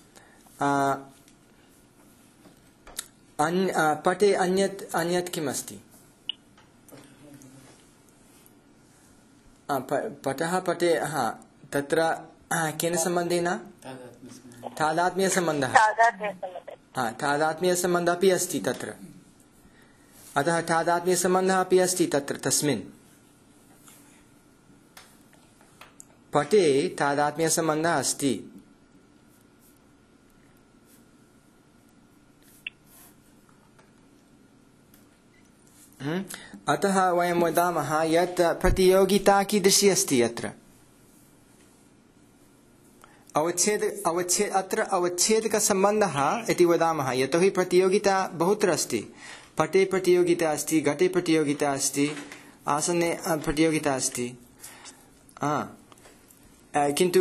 पटे अन्यत् अन्यत् किम् अस्ति? पटः पटे हा तत्र केन सम्बन्धेन तादात्म्यसम्बन्धः हा तादात्म्यसम्बन्धः अपि अस्ति तत्र अतः तादात्म्यसम्बन्धः अपि अस्ति तत्र तस्मिन् पटे तादात्म्यसम्बन्धः अस्ति अतः वयं वदामः यत् प्रतियोगिता कीदृशी अस्ति अत्र अवच्छेद अवच्छेद अत्र अवच्छेदकसम्बन्धः इति वदामः यतोहि प्रतियोगिता बहुत्र अस्ति पटे प्रतियोगिता अस्ति घटे प्रतियोगिता अस्ति आसने प्रतियोगिता अस्ति किन्तु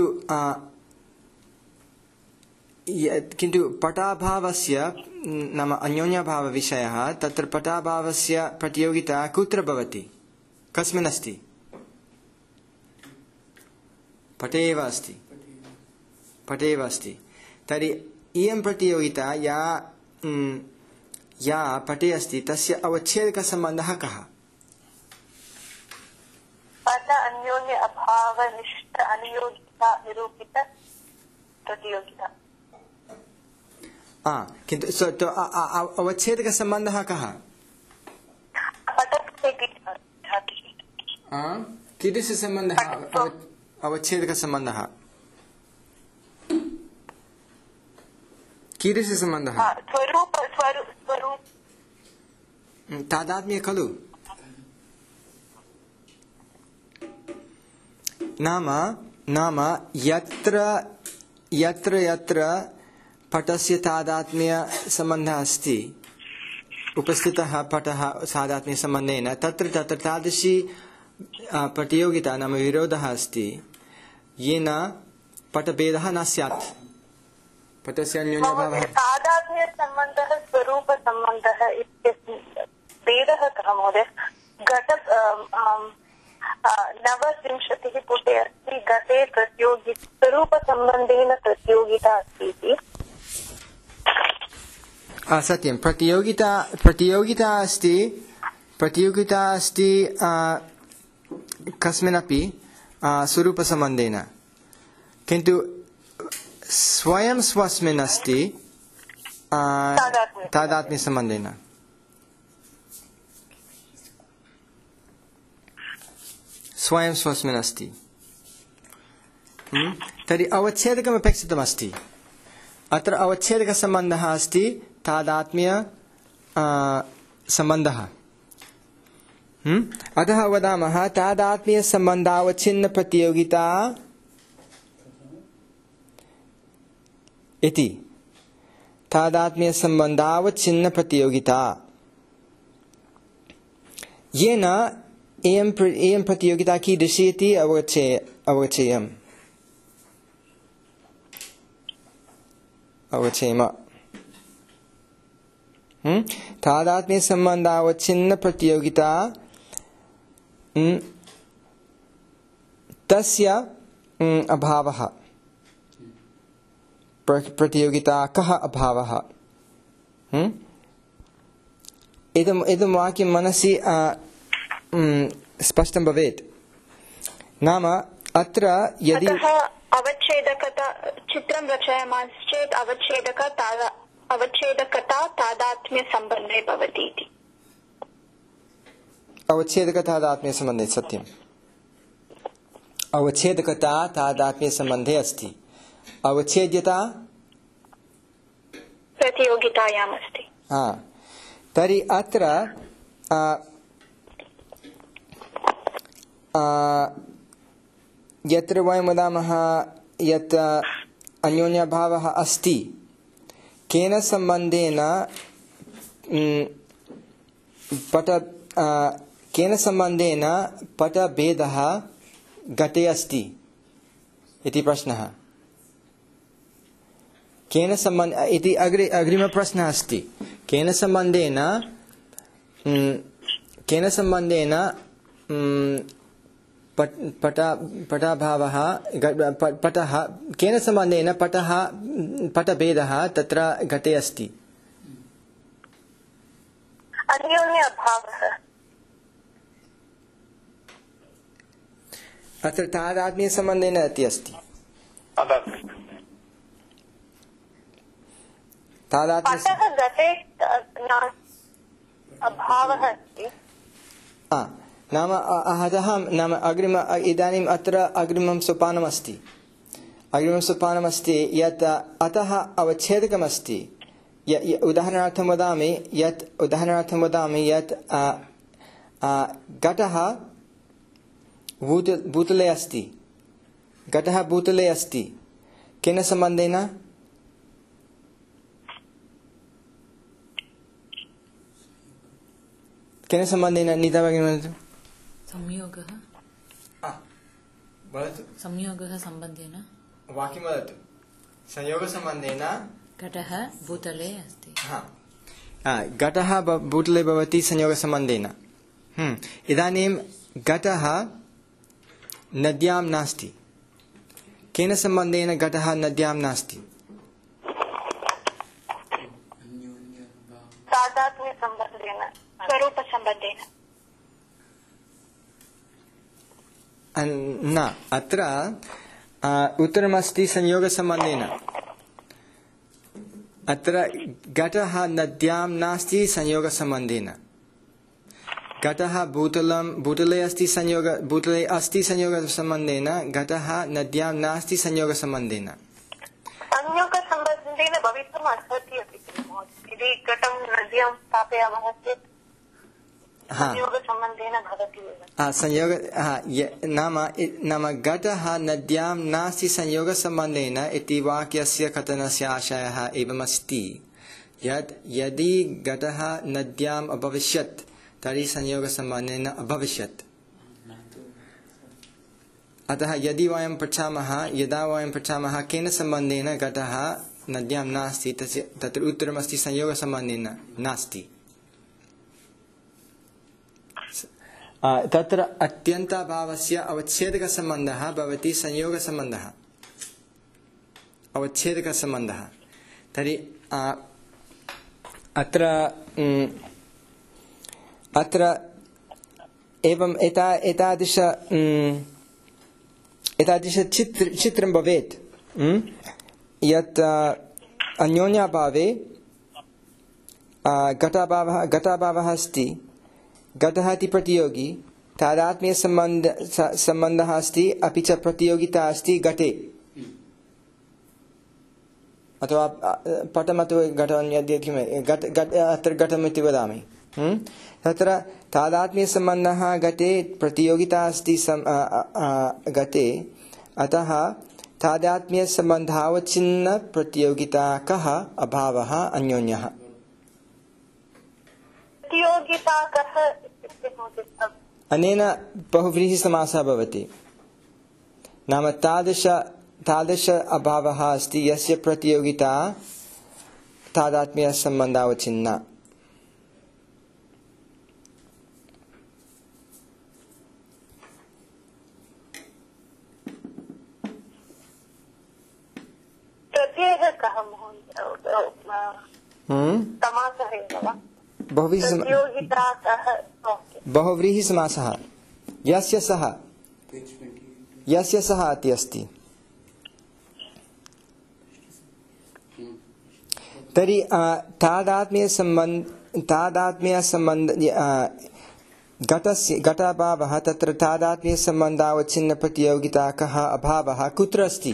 किन्तु पटाभावस्य नाम अन्योन्यभावविषयः तत्र पटाभावस्य प्रतियोगिता कुत्र भवति कस्मिन् अस्ति पटे एव अस्ति पटे एव अस्ति तर्हि इयं प्रतियोगिता या या पटे अस्ति तस्य अवच्छेदकसम्बन्धः कः पट अन्योन्य अभावनिष्ठ अनियोगिता निरूपित प्रतियोगिता हाँ किन्तु तो अवच्छेदकसम्बन्धः कः कीदृशसम्बन्धः अवच्छेदकसम्बन्धः कीदृशसम्बन्धः तादात्म्य खलु नाम नाम यत्र यत्र यत्र पटस्य तादात्म्य सम्बन्धः अस्ति उपस्थितः पटः तादात्म्य सम्बन्धेन तत्र तत्र तादृशी प्रतियोगिता नाम विरोधः अस्ति येन पटभेदः न स्यात् पटस्य अन्योन्यभावः तादात्म्य सम्बन्धः स्वरूप सम्बन्धः इत्यस्मिन् भेदः कः महोदय घट नवत्रिंशतिः पुटे अस्ति घटे प्रतियोगि स्वरूपसम्बन्धेन प्रतियोगिता अस्ति इति सत्यं प्रतियोगिता प्रतियोगिता अस्ति प्रतियोगिता अस्ति कस्मिन्नपि स्वरूपसम्बन्धेन किन्तु स्वयं स्वस्मिन् अस्ति तादात्म्यसम्बन्धेन स्वयं स्वस्मिन् अस्ति तर्हि अवच्छेदकम् अपेक्षितमस्ति अत्र अवच्छेदकसम्बन्धः अस्ति तादात्म्य सम्बन्धः अतः वदामः तादात्म्यसम्बन्धावच्छिन्न प्रतियोगिता इति तादात्म्यसम्बन्धावच्छिन्न प्रतियोगिता येन इयं इयं प्रतियोगिता कीदृशी इति अवगच्छे अवगच्छेयम् अवगच्छेम तादात्म्यसम्बन्धावच्छिन्न प्रतियोगिता तस्य अभावः प्रतियोगिता कः अभावः इदम् इदं वाक्यं मनसि स्पष्टं भवेत् नाम अत्र यदि अवच्छेदकता चित्रं रचयामश्चेत् अवच्छेदकता अवच्छेदकता तादात्म्यसम्बन्धे भवति इति अवच्छेदकता तादात्म्यसम्बन्धे सत्यम् अवच्छेदकता तादात्म्यसम्बन्धे अस्ति अवच्छेद्यता प्रतियोगितायाम् अस्ति हा तर्हि अत्र यत्र वयं वदामः यत् अन्योन्यभावः अस्ति केन सम्बन्धेन पट केन सम्बन्धेन पटभेदः घटे अस्ति इति प्रश्नः केन सम्बन्ध इति अग्रे अग्रिमप्रश्नः अस्ति केन सम्बन्धेन केन सम्बन्धेन पट पटाभावः पटः केन सम्बन्धेन पटः पटभेदः तत्र घटे अस्ति अन्योन्य अभावः अत्र तादात्म्यसम्बन्धेन इति अस्ति। तादात्म्य पटः गते अभावः अस्ति। नाम अतः नाम अग्रिम इदानीम् अत्र अग्रिमं सोपानमस्ति अग्रिमं सोपानमस्ति यत् अतः अवच्छेदकमस्ति। उदाहरणार्थं वदामि यत् उदाहरणार्थं वदामि यत् घटः भूतले अस्ति घटः भूतले अस्ति केन सम्बन्धेन? केन सम्बन्धेन? नीता भगिनी वदतु। संयोगः वदतु। संयोगः सम्बन्धेन वाक्यं वदतु। संयोगसम्बन्धेन घटः भूतले अस्ति। घटः भूतले भवति संयोगसम्बन्धेन। इदानीं घटः नद्यां नास्ति केन सम्बन्धेन घटः नद्यां नास्ति? तादात्म्यसम्बन्धेन स्वरूपसम्बन्धेन। न अत्र उत्तरमस्ति संयोगसम्बन्धेन। अत्र घटः नद्यां नास्ति संयोगसम्बन्धेन। घटः भूतलं भूतले अस्ति संयोग भूतले अस्ति संयोगसम्बन्धेन घटः नद्यां नास्ति संयोगसम्बन्धेन। संयोगसम्बन्धेन भवितुम् अर्हति अपि यदि घटं नद्यां स्थापयामः चेत् संयोगसम्बन्धेन भवति एव। संयोग नाम नाम घटः नद्यां नास्ति संयोगसम्बन्धेन इति वाक्यस्य कथनस्य आशयः एवमस्ति यत् यदि घटः नद्याम् अभविष्यत् तर्हि संयोगसम्बन्धेन अभविष्यत्। अतः यदि वयं पृच्छामः यदा वयं पृच्छामः केन सम्बन्धेन घटः नद्यां नास्ति तस्य तत्र उत्तरमस्ति संयोगसम्बन्धेन नास्ति। तत्र अत्यन्ताभावस्य अवच्छेदकसम्बन्धः भवति संयोगसम्बन्धः अवच्छेदकसम्बन्धः। तर्हि अत्र अत्र एवं एता एतादृश एतादृश चित्र चित्रं भवेत् यत् अन्योन्याभावे घटाभावः घटाभावः अस्ति घटः इति प्रतियोगी तादात्म्यसम्बन्ध सम्बन्धः अस्ति अपि च प्रतियोगिता अस्ति घटे अथवा पटम् अथवा घटं अत्र घटम् इति वदामि। तत्र तादात्म्यसम्बन्धः घटे प्रतियोगिता अस्ति घटे अतः तादात्म्यसम्बन्धावच्छिन्न प्रतियोगिता कः अभावः अन्योन्यः। अनेन बहुव्रीहिसमासः भवति नाम तादृश तादृश अभावः अस्ति यस्य प्रतियोगिता तादात्म्यसम्बन्धावच्छिन्ना। प्रत्ययः कः समासः एव वा? बहुव्रीहिसमासः यस्य सः यस्य सः इति अस्ति। तर्हि तादात्म्यसम्बन्ध तादात्म्यसम्बन्ध घटस्य घटाभावः तत्र तादात्म्यसम्बन्धावच्छिन्न प्रतियोगिता कः अभावः कुत्र अस्ति?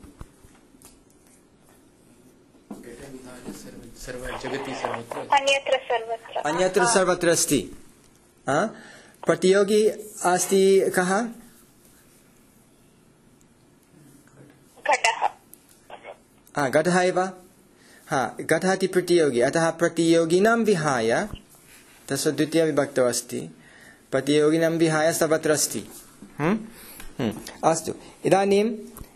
अन्यत्र सर्वत्र अन्यत्र सर्वत्र अस्ति। प्रतियोगी अस्ति कः? घटः घटः एव। घटः इति प्रतियोगी अतः प्रतियोगिनां विहाय तस्य द्वितीया विभक्तौ अस्ति प्रतियोगिनां विहाय सर्वत्र अस्ति। अस्तु इदानीं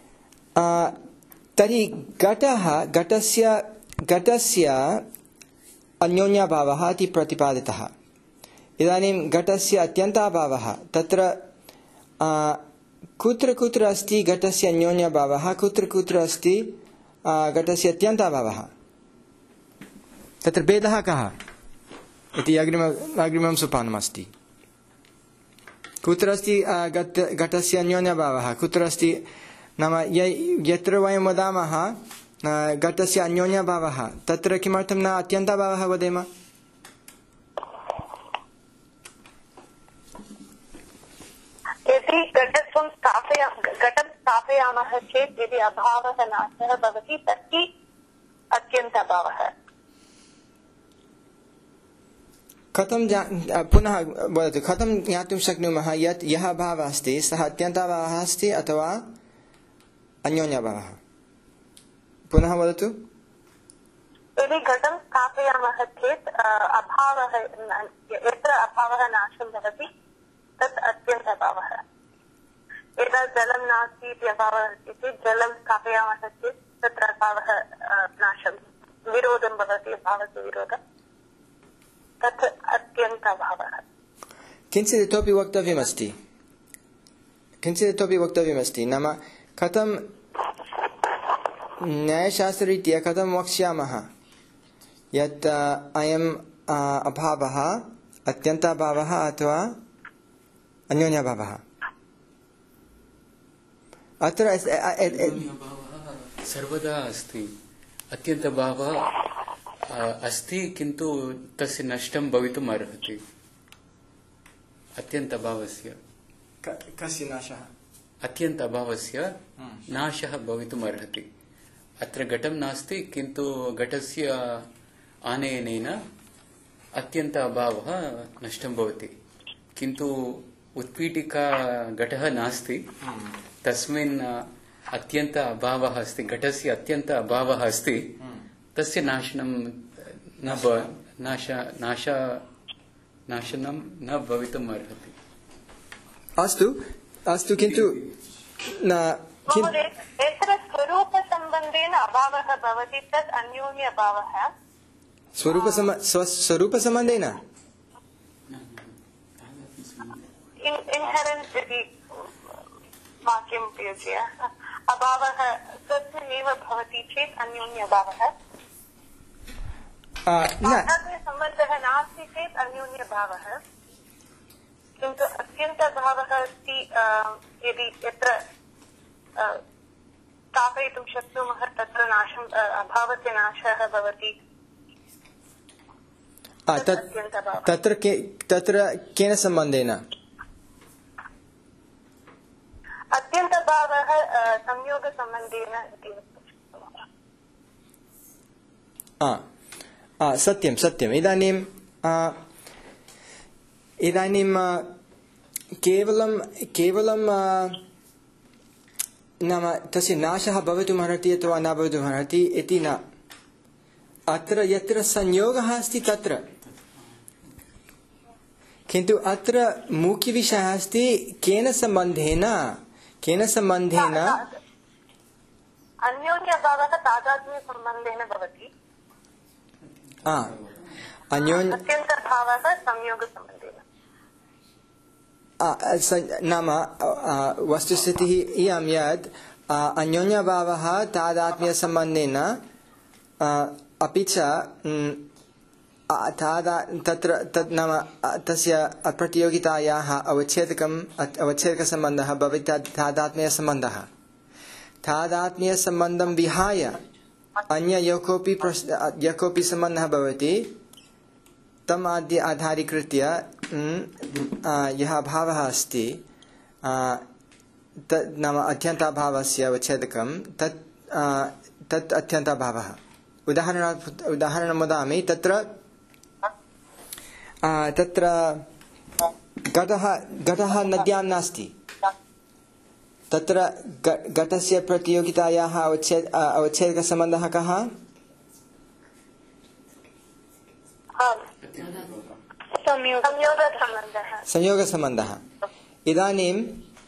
तर्हि घटः घटस्य घटस्य अन्योन्याभावः इति प्रतिपादितः। इदानीं घटस्य अत्यन्ताभावः तत्र कुत्र कुत्र अस्ति घटस्य अन्योन्याभावः कुत्र कुत्र अस्ति घटस्य अत्यन्ताभावः तत्र भेदः कः इति अग्रिम अग्रिमं सोपानमस्ति। कुत्र अस्ति घटस्य अन्योन्यभावः कुत्र अस्ति नाम यत्र वयं वदामः घटस्य अन्योन्यभावः तत्र किमर्थं न अत्यन्तभावः वदेम यदि घटत्वं स्थापयामः घटं स्थापयामः चेत् यदि अभावः नाशः भवति तर्हि अत्यन्तभावः कथं पुनः वदतु कथं ज्ञातुं शक्नुमः यत् यः भावः अस्ति सः अत्यन्तभावः अस्ति अथवा अन्योन्यभावः पुनः वदतु यदि घटं स्थापयामः चेत् अभावः यत्र अभावः नाशं भवति तत् अत्यन्तभावः यदा जलं नास्ति इति अभावः अस्ति चेत् जलं स्थापयामः चेत् तत्र अभावः नाशं विरोधं भवति अभावस्य विरोधः तत् अत्यन्तभावः किञ्चित् इतोपि वक्तव्यमस्ति किञ्चित् इतोपि वक्तव्यमस्ति नाम कथं न्यायशास्त्ररीत्या कथं वक्ष्यामः यत् अयम् अभावः अत्यन्तभावः अथवा अन्योन्यभावः अत्र सर्वदा अस्ति अत्यन्तभावः अस्ति किन्तु तस्य नष्टं भवितुम् अर्हति अत्यन्तभावस्य कस्य नाशः अत्यन्तभावस्य नाशः भवितुम् अर्हति अत्र घटं नास्ति किन्तु घटस्य आनयनेन अत्यन्त अभावः नष्टं भवति किन्तु उत्पीठिका घटः नास्ति तस्मिन् अत्यन्त अभावः अस्ति घटस्य अत्यन्त अभावः अस्ति तस्य नाशनं न नाश नाश नाशनं न भवितुम् अर्हति अस्तु अस्तु किन्तु यत्र स्वरूपसम्बन्धेन अभावः भवति तत् अन्योन्यभावः स्वरूपसम्बन्धेन इन्हेरेन्स् इति वाक्यम् उपयुज्य अभावः स्वस्यमेव भवति चेत् अन्योन्यभावः सम्बन्धः नास्ति चेत् अन्योन्यभावः किन्तु अत्यन्तभावः अस्ति यदि यत्र स्थापयितुं शक्नुमः तत्र नाशम् अभावस्य नाशः भवति तत्र तत्र केन सम्बन्धेन अत्यन्तभावः संयोगसम्बन्धेन इति सत्यं सत्यम् इदानीं इदानीं केवलं केवलं नाम तस्य नाशः भवितुम् अर्हति अथवा न भवितुम् अर्हति इति न अत्र यत्र संयोगः अस्ति तत्र किन्तु अत्र मुख्यविषयः अस्ति केन सम्बन्धेन केन सम्बन्धेन अन्योन्यभावः तादात्म्यसम्बन्धेन भवति अत्यन्तभावः संयोगसम्बन्धेन नाम वस्तुस्थितिः इयं यत् अन्योन्यभावः तादात्म्यसम्बन्धेन अपि च तत्र तत् नाम तस्य प्रतियोगितायाः अवच्छेदकम् अवच्छेदकसम्बन्धः भवति तादात्म्यसम्बन्धः तादात्म्यसम्बन्धं विहाय अन्य यः कोऽपि यः कोऽपि सम्बन्धः भवति तम् आद्य आधारीकृत्य यः भावः अस्ति तत् नाम अत्यन्ताभावस्य अवच्छेदकं तत् तत् अत्यन्ताभावः उदाहरणात् उदाहरणं वदामि तत्र तत्र घटः घटः नद्यां नास्ति तत्र घटस्य प्रतियोगितायाः अवच्छेद अवच्छेदकसम्बन्धः कः संयोगसम्बन्धः इदानीम्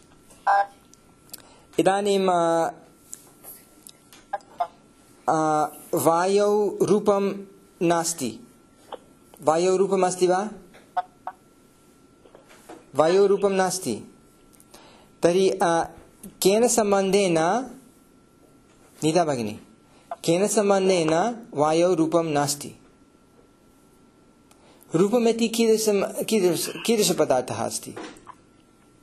इदानीं वायौ रूपं नास्ति वायौ रूपम् अस्ति वा वायौ रूपं नास्ति तर्हि केन सम्बन्धेन नीता भगिनी केन सम्बन्धेन वायौ रूपं नास्ति रूपमिति कीदृशं कीदृश कीदृशपदार्थः अस्ति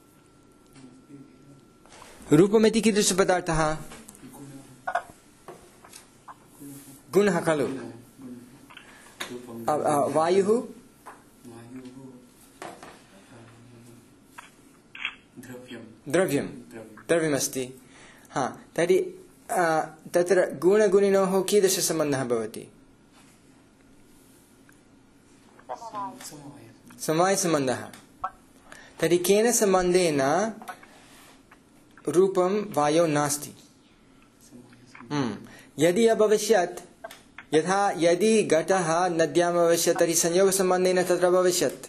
रूपमिति कीदृशपदार्थः गुणः खलु वायुः द्रव्यं द्रव्यमस्ति हा तर्हि तत्र गुणगुणिनोः कीदृशसम्बन्धः भवति समवायसम्बन्धः तर्हि केन सम्बन्धेन रूपं वायौ नास्ति यदि अभविष्यत् यथा यदि घटः नद्याम् अभविष्यत् तर्हि संयोगसम्बन्धेन तत्र अभविष्यत्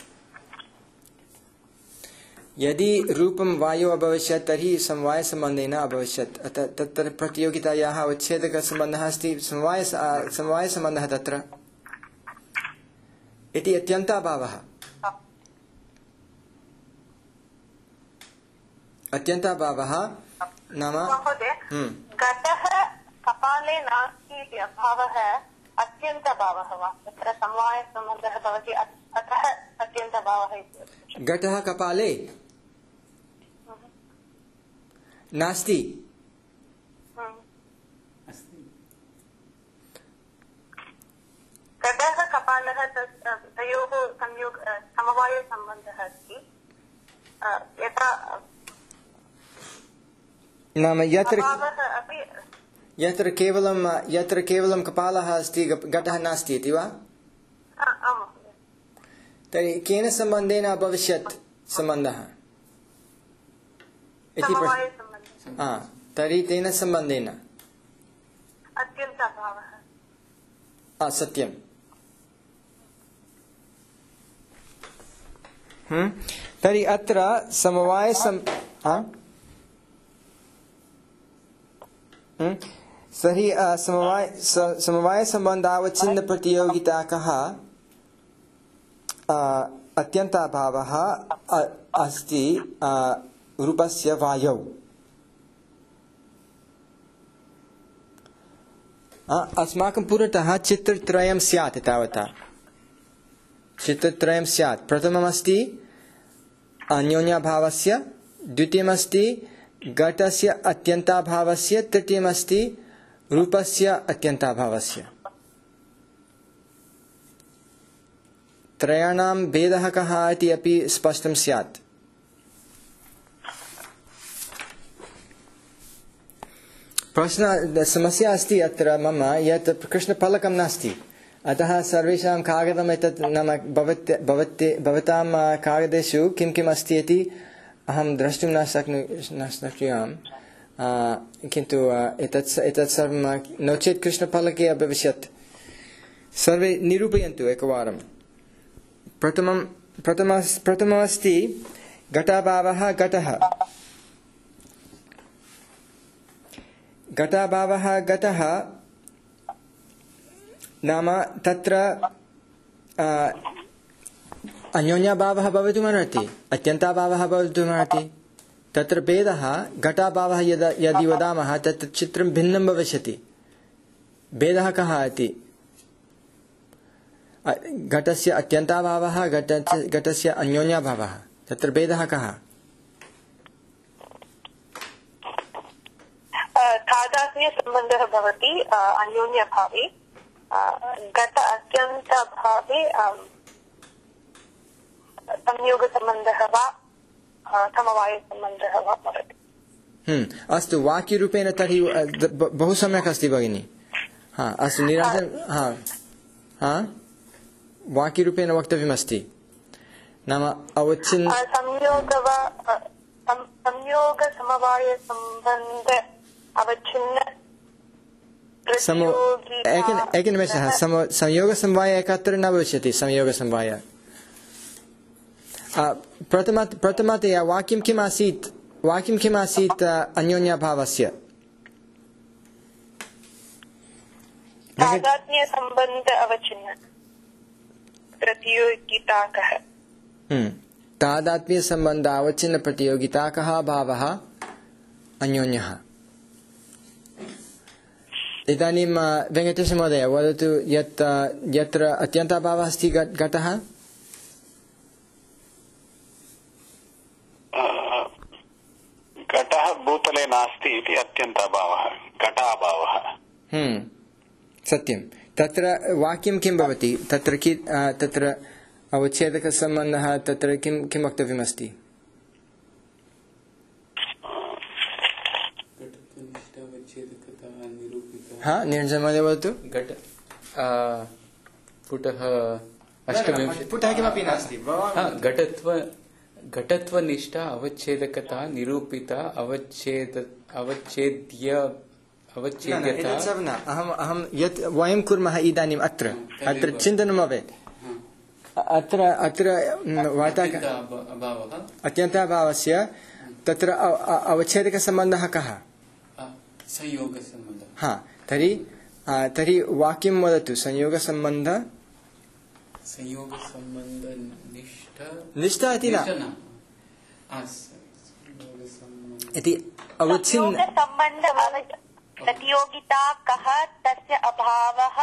यदि रूपं वायौ अभविष्यत् तर्हि समवायसम्बन्धेन अभविष्यत् तत्र प्रतियोगितायाः उच्छेदकसम्बन्धः अस्ति समवाय समवायसम्बन्धः तत्र इति अत्यन्ताभावः अत्यन्ताभावः नाम घटः कपाले नास्ति इति अभावः अत्यन्तभावः वा तत्र समवायसम्बन्धः भवति अतः अत्यन्तभावः इति घटः कपाले नास्ति घटः कपालः तयोः संयोग समवायसम्बन्धः अस्ति यथा नाम यत्र यत्र केवलं यत्र केवलं कपालः अस्ति घटः नास्ति इति वा तर्हि केन सम्बन्धेन अभविष्यत् सम्बन्धः इति प्रश्नः तर्हि तेन सम्बन्धेन अत्यन्तभावः सत्यं तर्हि अत्र समवाय तर्हि समवाय समवायसम्बन्धावच्छिन्न प्रतियोगिताकः अत्यन्ताभावः अस्ति रूपस्य वायौ अस्माकं पुरतः चित्रत्रयं स्यात् तावता चित्रत्रयं स्यात् प्रथममस्ति अन्योन्याभावस्य द्वितीयमस्ति घटस्य अत्यन्ताभावस्य तृतीयमस्ति रूपस्य अत्यन्ताभावस्य त्रयाणां भेदः कः इति अपि स्पष्टं स्यात् प्रश्न समस्या अस्ति अत्र मम यत् कृष्णफलकं नास्ति अतः सर्वेषां कागदम् एतत् नाम भवत्य भवत्य भवतां कागदेषु किं किम् अस्ति इति अहं द्रष्टुं न शक्नु न शक्नुयाम् किन्तु एतत् एतत् सर्वं नो चेत् कृष्णफलके अभविष्यत् सर्वे निरूपयन्तु एकवारं प्रथमं प्रथम प्रथममस्ति घटाभावः घटः घटाभावः घटः नाम तत्र अन्योन्याभावः भवितुमर्हति अत्यन्ताभावः भवितुमर्हति तत्र भेदः घटाभावः यदा यदि वदामः तत् चित्रं भिन्नं भविष्यति भेदः कः इति घटस्य अत्यन्ताभावः घटस्य अन्योन्याभावः तत्र भेदः कः तादात्म्यसम्बन्धः भवति अन्योन्यभावे घट अत्यन्तभावे संयोगसम्बन्धः वा समवायसम्बन्धः वा भवति अस्तु वाक्यरूपेण तर्हि बहु सम्यक् अस्ति भगिनि हा अस्तु निराशन् हा हा वाक्यरूपेण वक्तव्यमस्ति नाम अवच्छिन्न संयोग वा संयोगसमवायसम्बन्ध अवच्छिन्न एकनिमेषः संयोगसमवाय एकत्र न भविष्यति संयोगसमवाय प्रथम प्रथमतया वाक्यं किम् आसीत् वाक्यं किम् आसीत् अन्योन्याभावस्य तादात्म्यसम्बन्ध अवच्छिन्न प्रतियोगिताकः तादात्म्यसम्बन्ध अवच्छिन्न प्रतियोगिताकः भावः अन्योन्यः इदानीं वेङ्कटेशमहोदय वदतु यत् यत्र अत्यन्ताभावः अस्ति घटः घटः भूतले भवति अत्यन्ताभावः घटाभावः। हम्म सत्यं। तत्र वाक्यं किं भवति? तत्र कि तत्र अवच्छेदकसम्बन्धः तत्र किं किं वक्तव्यमस्ति? हा निरञ्जन महोदय वदतु। घट पुटः अष्टविंशतिः पुटः किमपि नास्ति। घटत्व घटत्वनिष्ठा अवच्छेदकता निरूपिता अवच्छेद अवच्छेद्य अवच्छेद्यता। अहम् अहं यत् वयं कुर्मः इदानीम् अत्र अत्र चिन्तनं भवेत्। अत्र अत्र वार्ता अत्यन्ताभावस्य तत्र अवच्छेदकसम्बन्धः कः? संयोगसम्बन्धः। हा तर्हि तर्हि वाक्यं वदतु। संयोगसम्बन्ध संयोगसम्बन्धनिष्ठ निष्ठा इति न इति अवच्छिन्न संयोगसम्बन्ध प्रतियोगिता कः तस्य अभावः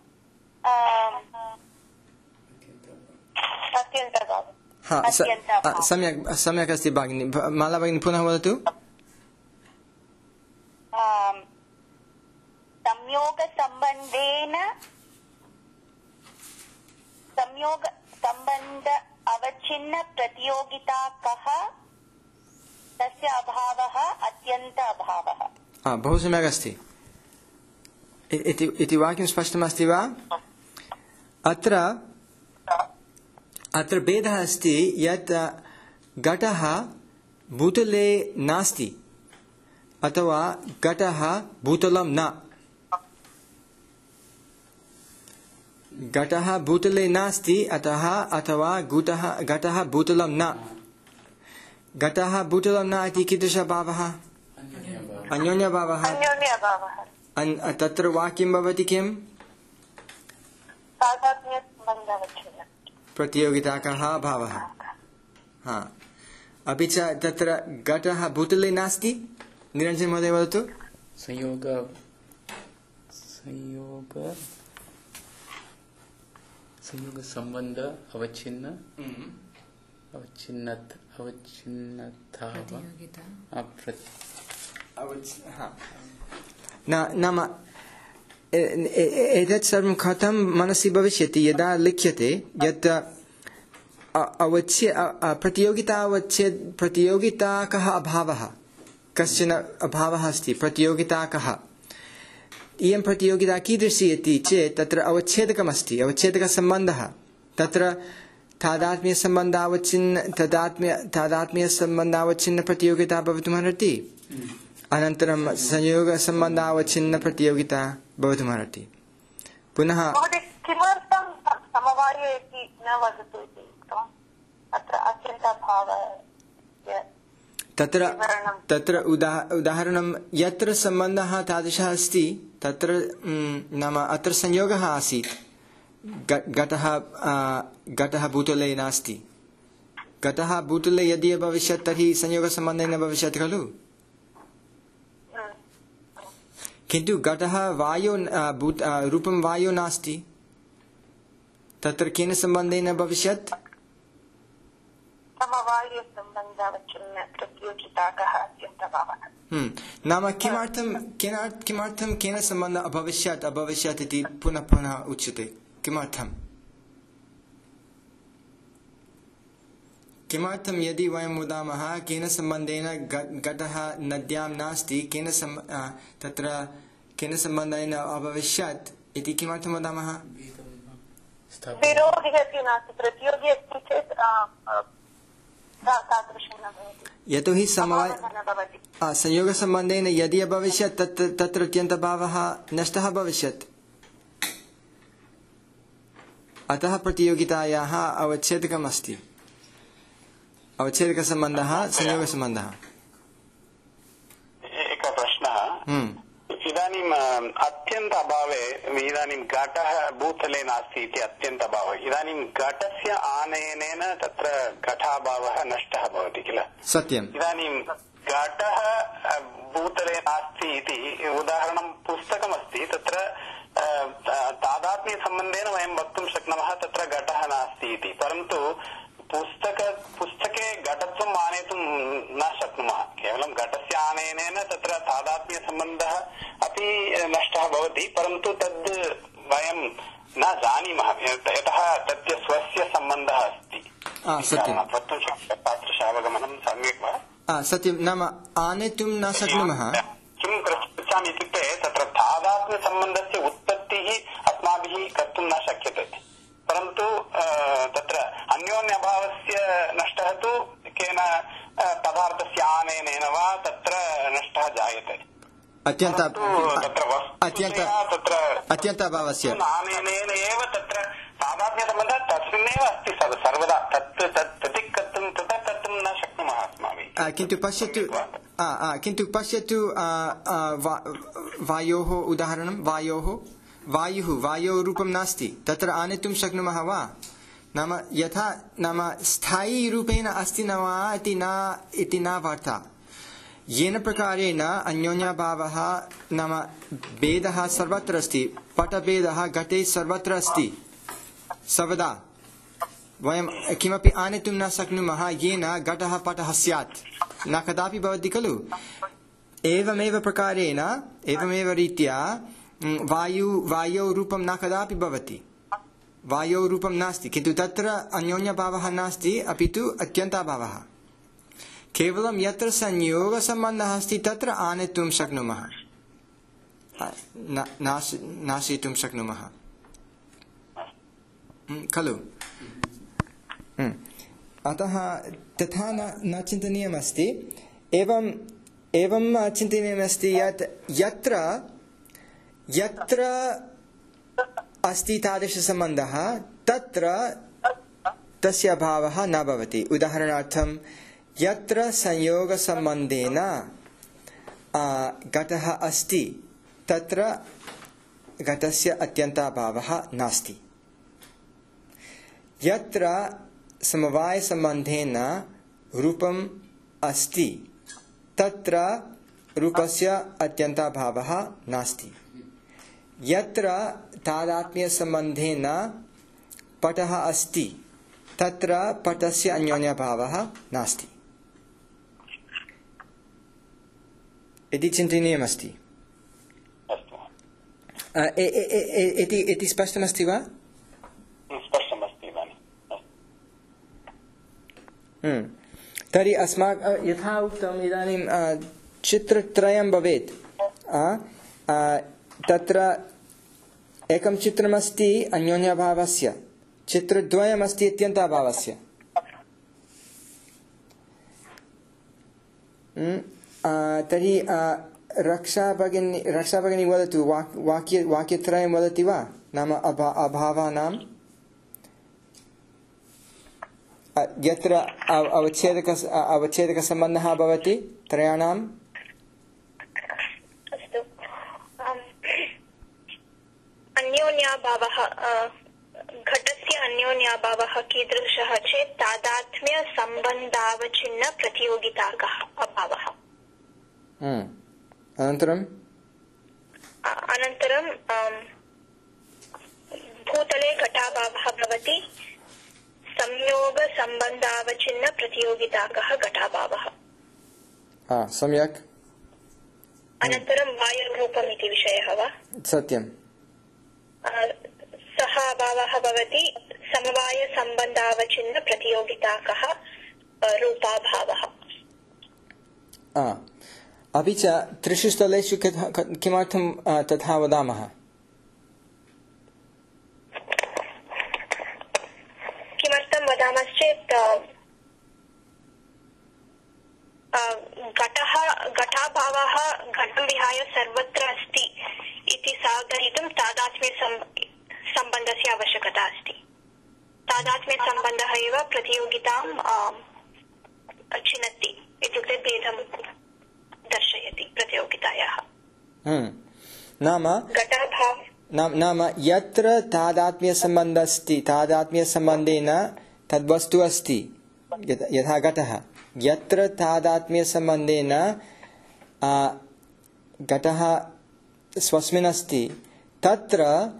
अत्यन्तभावः। हा सम्यक् सम्यक् अस्ति भगिनी। माला भगिनी पुनः वदतु। संयोगसम्बन्धेन संयोग सम्बन्ध अवच्छिन्न प्रतियोगिता कः तस्य अभावः अत्यन्त अभावः। हा बहु सम्यक् अस्ति। इति इति वाक्यं स्पष्टमस्ति वा? अत्र अत्र भेदः अस्ति यत् घटः भूतले नास्ति अथवा घटः भूतलं न। घटः भूतले नास्ति अतः अथवा घटः घटः भूतलं न। घटः भूतलं न इति कीदृशः भावः? अन्योन्यभावः। तत्र वाक्यं भवति किम्? प्रतियोगिताकः भावः। हा अपि च तत्र घटः भूतले नास्ति। निरञ्जन महोदय वदतु। संयोग संयोग संयोगसम्बन्ध अवच्छिन्न अवच्छिन्नत अवच्छिन्नता नाम एतत् सर्वं कथं मनसि भविष्यति यदा लिख्यते यत् अवच्छे प्रतियोगिता अवच्छेद प्रतियोगिता कः अभावः? कश्चन अभावः अस्ति प्रतियोगिता कः? इयं प्रतियोगिता कीदृशी इति चेत् तत्र अवच्छेदकमस्ति अवच्छेदकसम्बन्धः। तत्र तादात्म्यसम्बन्धावच्छिन्न तदात्म्य तादात्म्यसम्बन्धावच्छिन्न प्रतियोगिता भवितुमर्हति। अनन्तरं संयोगसम्बन्धावच्छिन्न प्रतियोगिता भवितुमर्हति। पुनः किमर्थं समवाये इति न वदतु इति उक्तवान्? अत्र अत्यन्ताभावः तत्र तत्र उदाहरणं यत्र सम्बन्धः तादृशः अस्ति तत्र नाम अत्र संयोगः आसीत्। घटः घटः भूतले नास्ति। घटः भूतले यदि भविष्यत् तर्हि संयोगसम्बन्धेन भविष्यत् खलु। किन्तु घटः वायु रूपं वायु नास्ति। तत्र केन सम्बन्धेन भविष्यत्? नाम किमर्थं केन किमर्थं केन सम्बन्धः अभविष्यत् अभविष्यत् इति पुनः पुनः उच्यते? किमर्थं किमर्थं यदि वयं वदामः केन सम्बन्धेन घटः नद्यां नास्ति केन तत्र केन सम्बन्धेन अभविष्यत् इति किमर्थं वदामः? यतोहि समवाय संयोगसम्बन्धेन यदि अभविष्यत् तत्र अत्यन्तभावः नष्टः भविष्यत्। अतः प्रतियोगितायाः अवच्छेदकम् अस्ति। अवच्छेदकसम्बन्धः संयोगसम्बन्धः। एकः प्रश्नः। इदानीम् अत्यन्त अभावे इदानीं घटः भूतले नास्ति इति अत्यन्त अभावः। इदानीं घटस्य आनयनेन तत्र घटाभावः नष्टः भवति किल? सत्यम्। इदानीं घटः भूतले नास्ति इति उदाहरणं पुस्तकमस्ति। तत्र तादात्म्यसम्बन्धेन वयं वक्तुं शक्नुमः तत्र घटः नास्ति इति। परन्तु पुस्तक पुस्तके घटत्वम् आनेतुं न शक्नुमः। केवलं घटस्य आनयनेन तत्र तादात्म्य भवति परन्तु तद् वयं न जानीमः यतः तस्य स्वस्य सम्बन्धः अस्ति वक्तुं शक्यते तादृश अवगमनं सम्यक् वा सत्यं नाम आनेतुं न शक्नुमः किं पृच्छामि इत्युक्ते तत्र तादात्म्यसम्बन्धस्य उत्पत्तिः अस्माभिः कर्तुं न शक्यते परन्तु तत्र अन्योन्यभावस्य नष्टः तु केन पदार्थस्य आनयनेन वा तत्र नष्टः जायते अत्यन्त अत्यन्त तत्र अत्यन्ताभावस्य आनयनेन एव तत्र तादात्म्यसम्बन्धः तस्मिन्नेव अस्ति सर्वदा तत् तत् पृथक् कर्तुं पृथक् कर्तुं न शक्नुमः अस्माभिः किन्तु पश्यतु किन्तु पश्यतु वायोः उदाहरणं वायोः वायुः वायोः रूपं नास्ति तत्र आनेतुं शक्नुमः वा नाम यथा नाम स्थायी रूपेण अस्ति न वा इति न इति न वार्ता येन प्रकारेण अन्योन्यभावः नाम भेदः सर्वत्र अस्ति पटभेदः घटे सर्वत्र अस्ति सर्वदा वयं किमपि आनेतुं न शक्नुमः येन घटः पटः स्यात् न कदापि भवति खलु एवमेव प्रकारेण एवमेव रीत्या वायु वायौ रूपं न कदापि भवति वायौ रूपं नास्ति किन्तु तत्र अन्योन्यभावः नास्ति अपि तु अत्यन्ताभावः केवलं यत्र संयोगसम्बन्धः अस्ति तत्र आनेतुं शक्नुमः नाशयितुं शक्नुमः खलु अतः तथा न न चिन्तनीयमस्ति एवं एवं चिन्तनीयमस्ति यत् यत्र यत्र अस्ति तादृशसम्बन्धः तत्र तस्य अभावः न भवति उदाहरणार्थं यत्र संयोगसम्बन्धेन घटः अस्ति तत्र घटस्य अत्यन्ताभावः नास्ति यत्र समवायसम्बन्धेन रूपम् अस्ति तत्र रूपस्य अत्यन्ताभावः नास्ति यत्र तादात्म्यसम्बन्धेन पटः अस्ति तत्र पटस्य अन्योन्यभावः नास्ति इति चिन्तनीयमस्ति इति स्पष्टमस्ति वा स्पष्टमस्ति इदानीं तर्हि अस्माकं यथा उक्तम् इदानीं चित्रत्रयं भवेत् तत्र एकं चित्रमस्ति अन्योन्यभावस्य चित्रद्वयमस्ति अत्यन्ताभावस्य तर्हि रक्षा भगिनी रक्षा भगिनी वदतु वाक्य वाक्यत्रयं वदति वा नाम अभा अभावानां यत्र अवच्छेदक अवच्छेदकसम्बन्धः भवति त्रयाणाम् अस्तु अन्योन्याभावः घटस्य अन्योन्याभावः कीदृशः चेत् तादात्म्यसम्बन्धावच्छिन्न प्रतियोगिताकः अभावः अनन्तरम् अनन्तरं भूतले घटाभावः भवति संयोगसम्बन्धावच्छिन्न प्रतियोगिताकः घटाभावः सम्यक् अनन्तरं वायुरूपम् इति विषयः वा सत्यं सः अभावः भवति समवायसम्बन्धावच्छिन्न प्रतियोगिताकः रूपाभावः अपि च त्रिषु स्थलेषु किमर्थं तथा वदामः किमर्थं वदामश्चेत् घटः घटाभावः घटं विहाय सर्वत्र अस्ति इति साधयितुं तादात्म्यसम्बन्धस्य आवश्यकता अस्ति तादात्म्यसम्बन्धः एव प्रतियोगितां चिनोति इत्युक्ते भेदं दर्शयति प्रतियोगितायाः नाम घटाभाव नाम यत्र तादात्म्यसम्बन्धः अस्ति तादात्म्यसम्बन्धेन तद्वस्तु अस्ति यथा घटः यत्र तादात्म्यसम्बन्धेन घटः स्वस्मिन् अस्ति तत्र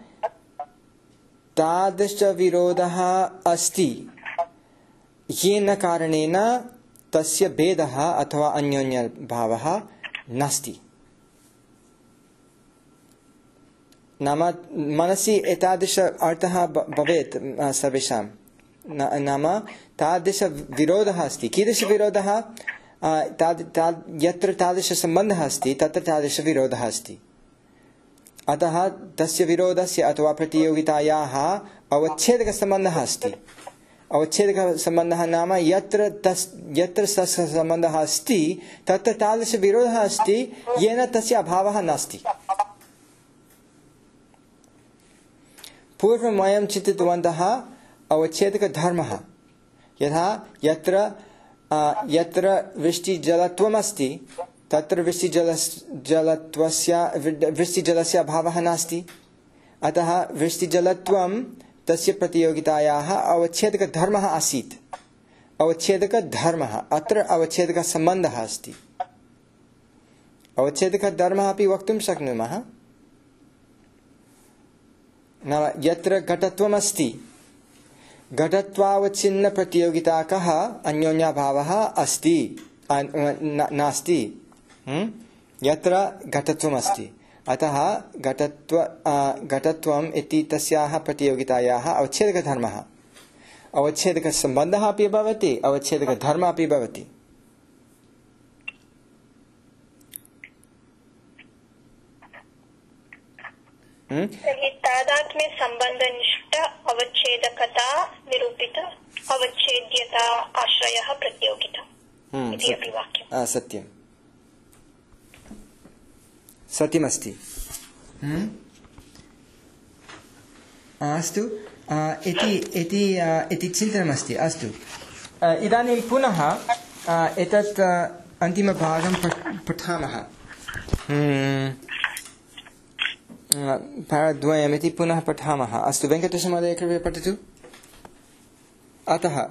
तादृशविरोधः अस्ति येन कारणेन तस्य भेदः अथवा अन्योन्यभावः नास्ति नाम मनसि एतादृश अर्थः भवेत् सर्वेषां। नाम तादृशविरोधः अस्ति। कीदृशविरोधः? यत्र तादृशसम्बन्धः अस्ति तत्र तादृशविरोधः अस्ति। अतः तस्य विरोधस्य अथवा प्रतियोगितायाः अवच्छेदकसम्बन्धः अस्ति। अवच्छेदकसम्बन्धः नाम यत्र तस् यत्र तस्य सम्बन्धः अस्ति तत्र तादृशविरोधः अस्ति येन तस्य अभावः नास्ति। पूर्वं वयं चिन्तितवन्तः अवच्छेदकधर्मः यथा यत्र यत्र वृष्टिजलत्वमस्ति तत्र वृष्टिजल जलत्वस्य वृष्टिजलस्य अभावः नास्ति। अतः वृष्टिजलत्वं तस्य प्रतियोगितायाः अवच्छेदकधर्मः आसीत्। अवच्छेदकधर्मः अत्र अवच्छेदकसम्बन्धः अस्ति। अवच्छेदकधर्मः अपि वक्तुं शक्नुमः। नाम यत्र घटत्वमस्ति घटत्वावच्छिन्न प्रतियोगिता कः अन्योन्याभावः अस्ति नास्ति। यत्र घटत्वमस्ति अतः घटत्व घटत्वम् इति तस्याः प्रतियोगितायाः अवच्छेदकधर्मः। अवच्छेदकसम्बन्धः अपि भवति अवच्छेदकधर्मः अपि भवति। तादात्म्य संबंधनिष्ठ अवच्छेदकता निरूपित अवच्छेद्यता आश्रयः प्रतियोगिता इति अपि वाक्यम्। सत्यं सत्यमस्ति। अस्तु इति इति इति चिन्तनमस्ति। अस्तु इदानीं पुनः एतत् अन्तिमभागं पठामः। पारद्वयमिति पुनः पठामः। अस्तु वेङ्कटेशमहोदय कृपया पठतु। अतः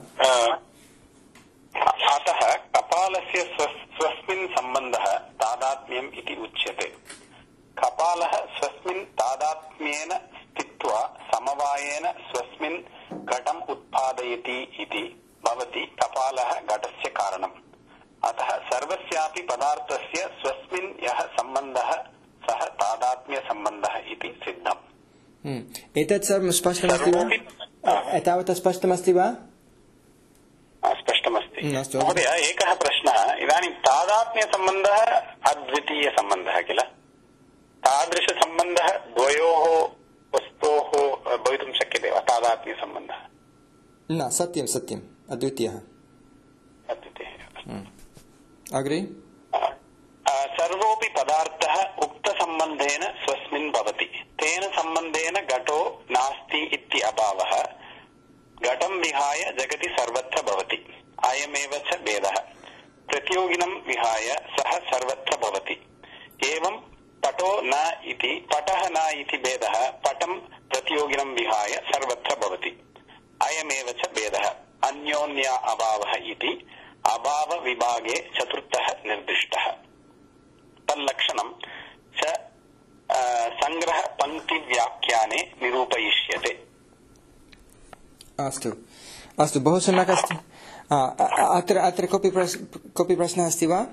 अतः कपालस्य स्वस्मिन् सम्बन्धः तादात्म्यम् इति उच्यते। कपालः स्वस्मिन् तादात्म्येन स्थित्वा समवायेन स्वस्मिन् घटम् उत्पादयति इति भवति कपालः घटस्य कारणम्। अतः सर्वस्यापि पदार्थस्य स्वस्मिन् यः सम्बन्धः सः तादात्म्य सम्बन्धः इति सिद्धम्। एतत् सर्वं स्पष्टमस्ति वा? एतावत् स्पष्टमस्ति वा? स्पष्टमस्ति महोदय। एकः प्रश्नः। इदानीं तादात्म्यसम्बन्धः अद्वितीयसम्बन्धः किल? तादृशसम्बन्धः द्वयोः वस्तोः भवितुं शक्यते वा? तादात्म्यसम्बन्धः न। सत्यं सत्यम् अद्वितीयः। अद्वितीयः। अग्रे सर्वोऽपि पदार्थः उक्तसम्बन्धेन स्वस्मिन् भवति। तेन सम्बन्धेन घटो नास्ति इति अभावः घटं विहाय जगति सर्वत्र भवति। अयमेव च भेदः। प्रतियोगिनं विहाय सः सर्वत्र भवति। एवं पटो न इति पटः न इति भेदः पटं प्रतियोगिनं विहाय सर्वत्र भवति। अयमेव च भेदः। अन्योन्या अभावः इति अभावविभागे चतुर्थः निर्दिष्टः। तल्लक्षणं च संग्रह पंक्तिव्याख्याने निरूपयिष्यते। अस्तु अस्तु बहु सम्यक् अस्ति। अत्र अत्र कोऽपि कोऽपि प्रश्नः अस्ति वा?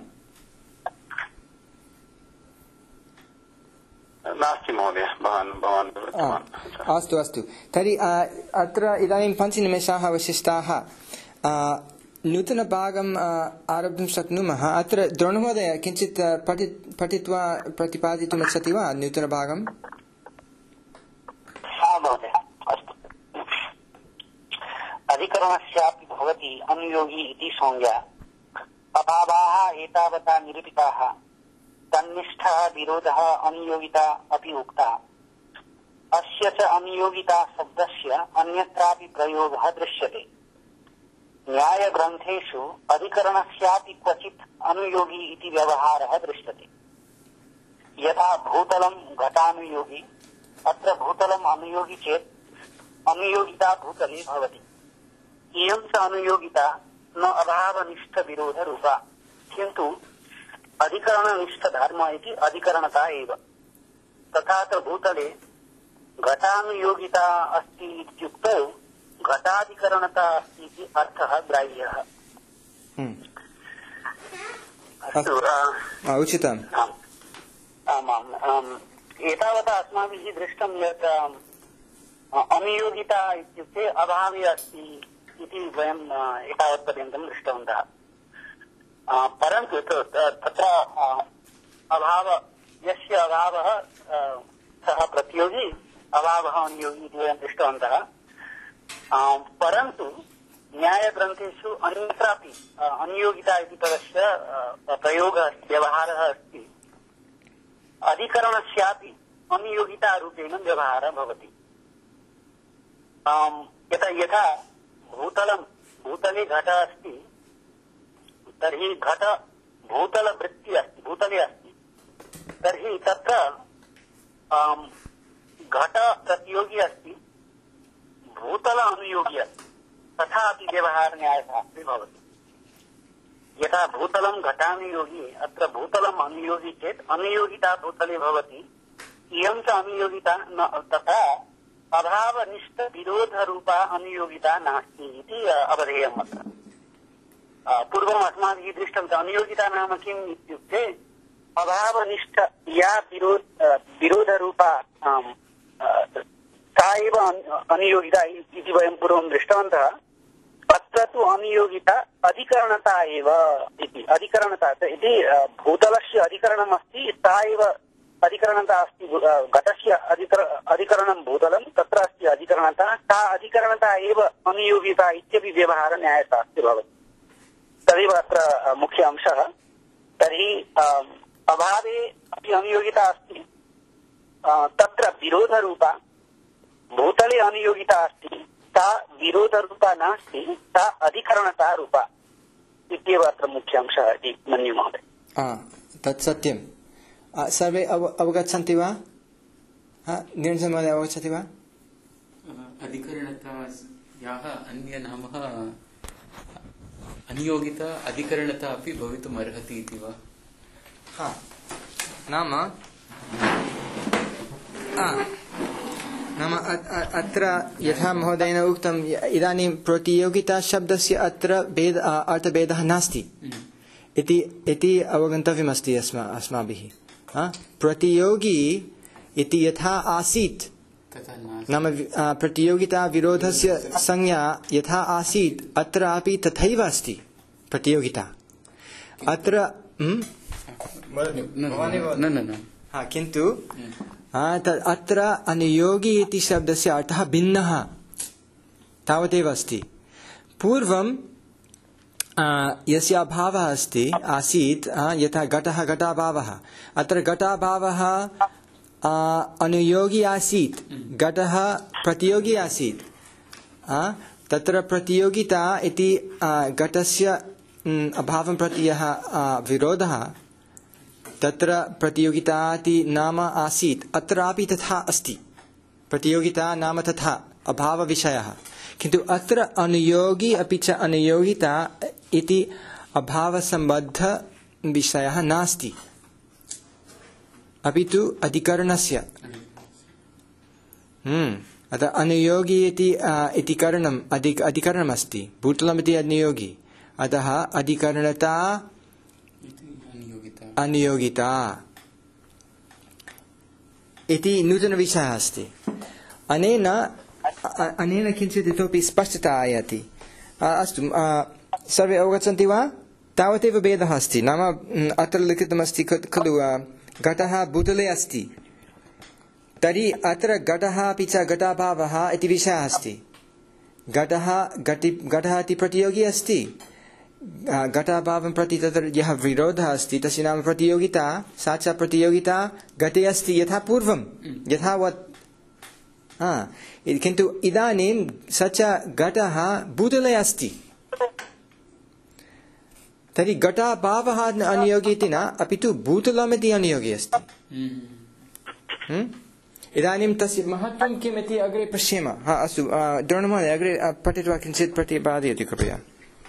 नास्ति महोदय। भवान् भवान् अस्तु अस्तु तर्हि अत्र इदानीं पञ्चनिमेषाः अवशिष्टाः। नूतनभागम् आरब्धुं शक्नुमः। अत्र द्रोणमहोदय किञ्चित् पठि पठित्वा प्रतिपादितुम् इच्छति वा नूतनभागम्? अधिकरणस्यापि भवति अनुयोगी इति संज्ञा। अभावाः एतावता निरूपिताः। तन्निष्ठः विरोधः अनुयोगिता अपि उक्ता। अस्य च अनुयोगिता शब्दस्य अन्यत्रापि प्रयोगः दृश्यते। न्यायग्रन्थेषु अधिकरणस्यापि क्वचित् अनुयोगी इति व्यवहारः दृश्यते। यथा भूतलं घटानुयोगी। अत्र भूतलम् अनुयोगी चेत् अनुयोगिता भूतले भवति। इयं च अनुयोगिता न अभावनिष्ठ विरोधरूपा किन्तु अधिकरणनिष्ठ धर्म इति अधिकरणता एव। तथा च भूतले घटानुयोगिता अस्ति इत्युक्तौ घटाधिकरणता अस्ति इति अर्थः ग्राह्यः। उचितम्। आमाम्। एतावता अस्माभिः दृष्टं यत् अनियोगिता इत्युक्ते अभावे अस्ति इति वयं एतावत्पर्यन्तं दृष्टवन्तः। परन्तु तत्र अभाव यस्य अभावः सः प्रतियोगी अभावः अनियोगी इति वयं दृष्टवन्तः। परन्तु न्यायग्रन्थेषु अन्यत्रापि अनियोगिता इति पदस्य प्रयोगः अस्ति, व्यवहारः अस्ति। अधिकरणस्यापि अनियोगितारूपेण व्यवहारः भवति। यथा यथा भूतलं भूतले घटः अस्ति तर्हि घट भूतलवृत्ति अस्ति, भूतले अस्ति, तर्हि तत्र घट प्रतियोगी अस्ति, भूतल अनुयोगी अस्ति, तथापि व्यवहार न्यायशास्त्रे भवति। यथा भूतलं घटानुयोगी अत्र भूतलम् अनुयोगी चेत् अनुयोगिता भूतले भवति, इयं च अनुयोगिता न, तथा अभावनिष्ठ विरोधरूपा अनुयोगिता नास्ति इति अवधेयम् अत्र। पूर्वम् अस्माभिः दृष्टं अनुयोगिता नाम किम् इत्युक्ते अभावनिष्ठ या विरोध विरोधरूपा सा एव अनुयोगिता इति वयं पूर्वं दृष्टवन्तः। अत्र तु अनुयोगिता अधिकरणता एव इति, अधिकरणता इति भूतलस्य अधिकरणम् अस्ति, सा एव अधिकरणता अस्ति। घटस्य अधिकर अधिकरणं भूतलं, तत्र अस्ति अधिकरणता, सा अधिकरणता एव अनुयोगिता इत्यपि व्यवहार न्यायशास्त्रे भवति। तदेव अत्र मुख्य अंशः। तर्हि अभावे अपि अनुयोगिता अस्ति, तत्र विरोधरूपा, भूतले अनुयोगिता अस्ति, सा विरोधरूपा नास्ति, सा अधिकरणता रूपा इत्येव अत्र मुख्य अंशः इति मन्ये महोदय। तत् सत्यं। सर्वे अव अवगच्छन्ति वा? निरञ्जन महोदय अवगच्छति वा? अधिकरणतायाः अन्यनामः अनियोगिता अधिकरणता अपि भवितुम् अर्हति इति वा? हा, नाम नाम अत्र यथा महोदयेन उक्तम्, इदानीं प्रतियोगिता शब्दस्य अत्र भेद अर्थभेदः नास्ति इति इति अवगन्तव्यमस्ति अस्मा अस्माभिः। प्रतियोगी इति यथा आसीत्, नाम प्रतियोगिता विरोधस्य संज्ञा यथा आसीत् अत्रापि तथैव अस्ति प्रतियोगिता। अत्र हा, किन्तु अत्र अनुयोगी इति शब्दस्य अर्थः भिन्नः, तावदेव अस्ति। पूर्वं यस्य अभावः अस्ति आसीत्, यथा घटः घटाभावः, अत्र घटाभावः अनुयोगी आसीत्, घटः प्रतियोगी आसीत्। तत्र प्रतियोगिता इति घटस्य अभावं प्रति यः विरोधः, तत्र प्रतियोगिता इति नाम आसीत्, अत्रापि तथा अस्ति। प्रतियोगिता नाम तथा अभावविषयः, किन्तु अत्र अनुयोगी अपि च अनुयोगिता इति अभावसम्बद्धविषयः नास्ति, अपि तु अधिकरणस्य। अतः अनुयोगी इति इति करणम् अधिक अधिकरणमस्ति, भूतलमिति अनुयोगी, अतः अधिकरणता अनुयोगिता इति नूतनविषयः अस्ति। अनेन अनेन किञ्चित् इतोपि स्पष्टता आयाति। अस्तु, सर्वे अवगच्छन्ति वा? तावदेव भेदः अस्ति। नाम अत्र लिखितमस्ति खलु घटः भूतले अस्ति, तर्हि अत्र घटः अपि च घटाभावः इति विषयः अस्ति। घटः घटि घटः इति प्रतियोगी अस्ति, घटाभावं प्रति तत्र यः विरोधः अस्ति तस्य नाम प्रतियोगिता, सा च प्रतियोगिता घटे अस्ति यथा पूर्वं यथावत्। किन्तु इदानीं स च घटः भूतले अस्ति, तर्हि घटाभावः अनुयोगी इति न, अपि तु भूतलमिति अनुयोगी अस्ति। इदानीं तस्य महत्त्वं किम् इति अग्रे पश्येम। हा, अस्तु, द्रोणमहोदय अग्रे पठित्वा किञ्चित् प्रतिपादयति कृपया।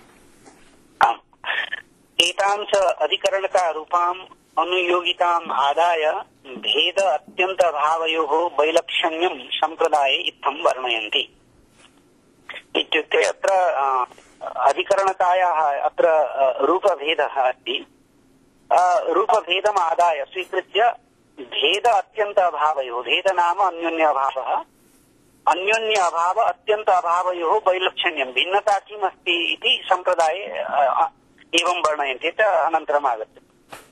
एतां च अधिकरणतारूपाम् अनुयोगिताम् आदाय भेद अत्यन्त भावयोः वैलक्षण्यं सम्प्रदाये इत्थं वर्णयन्ति। इत्युक्ते अत्र अधिकरणतायाः अत्र रूपभेदः अस्ति। रूपभेदम् आदाय स्वीकृत्य भेद अत्यंत अभावयोः, भेद नाम अन्योन्य अभावः, अन्योन्य अभाव अत्यंत अभावयोः वैलक्षण्यं, भिन्नता किम् अस्ति इति सम्प्रदाये एवं वर्णयन्ति च अनन्तरम् आगच्छति।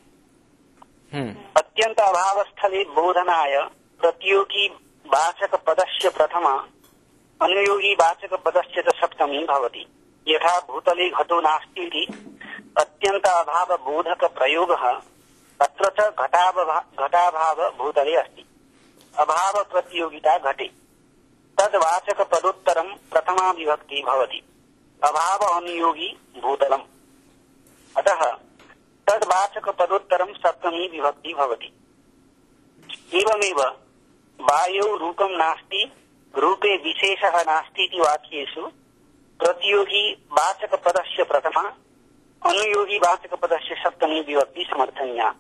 अत्यंत अभावस्थले बोधनाय प्रतियोगी वाचक पदस्य प्रथमा अनुयोगी वाचक पदस्य च सप्तमी भवति। यथा भूतले घटो नास्ति इति अत्यंत अभाव बोधक प्रयोगः, तत्र च घटाभाव भूतले अस्ति। अभाव प्रतियोगिता घटे, तद् वाचक पदोत्तरं प्रथमा विभक्ति भवति। अभाव अनुयोगी भूतलम्, अतः तद् वाचक पदोत्तरं सप्तमी विभक्ति भवति। एवमेव वायौ रूपं नास्ति, रूपे विशेषः नास्ति इति वाक्येषु प्रतियोगी वाचक पदस्य प्रथमा अनुयोगी वाचक पदस्य सप्तमी विभक्ति समर्थनीया।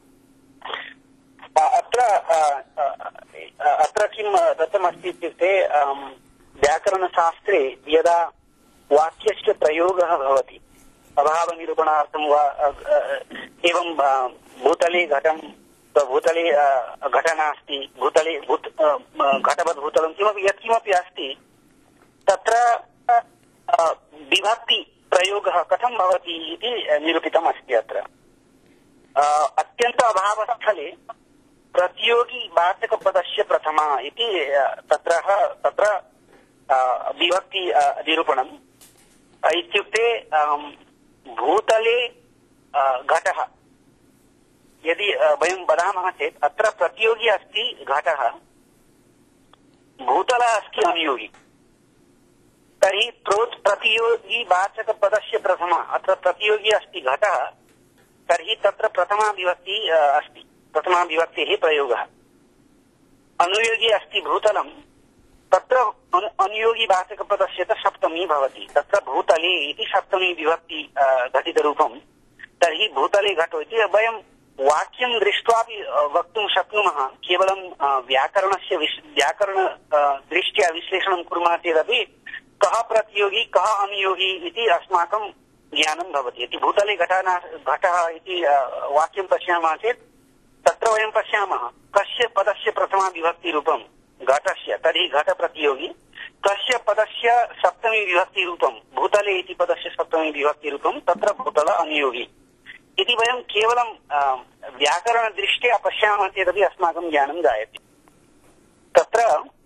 अत्र अत्र किं दत्तमस्ति इत्युक्ते व्याकरणशास्त्रे यदा वाक्यस्य प्रयोगः भवति अभावनिरूपणार्थं वा एवं भूतले घटं भूतले घट नास्ति, भूतले घटवद् भूतलं किमपि यत्किमपि अस्ति तत्र विभक्ति प्रयोगः कथं भवति इति निरूपितम् अस्ति। अत्र अत्यन्त अभावस्थले प्रतियोगी वाचक पदस्य प्रथमा इति तत्र तत्र विभक्ति निरूपणम् इत्युक्ते भूतले घटः यदि वयं वदामः चेत् अत्र प्रतियोगी अस्ति घटः, भूतलः अस्ति अनुयोगी, तर्हि प्रतियोगी वाचक पदस्य प्रथमा, अत्र प्रतियोगी अस्ति घटः, तर्हि तत्र प्रथमा विभक्ति अस्ति, प्रथमा विभक्तेः प्रयोगः। अनुयोगी अस्ति भूतलं, तत्र अनुयोगी वाचक पदस्य च सप्तमी भवति। तत्र भूतले इति सप्तमी विभक्ति घटितरूपं, तर्हि भूतले घटो इति वयं वाक्यं दृष्ट्वापि वक्तुं शक्नुमः। केवलं व्याकरणस्य व्याकरण दृष्ट्या विश्लेषणं कुर्मः चेदपि कः प्रतियोगी कः अनुयोगी इति अस्माकं ज्ञानं भवति। यदि भूतले घटः घटः इति वाक्यं पश्यामः चेत् तत्र वयं पश्यामः कस्य पदस्य प्रथमा विभक्तिरूपं घटस्य, तर्हि घट प्रतियोगी, कस्य पदस्य सप्तमी विभक्तिरूपं भूतले इति पदस्य सप्तमी विभक्तिरूपं तत्र भूतल अनुयोगी इति वयं केवलं व्याकरणदृष्ट्या पश्यामः चेदपि अस्माकं ज्ञानं जायते। तत्र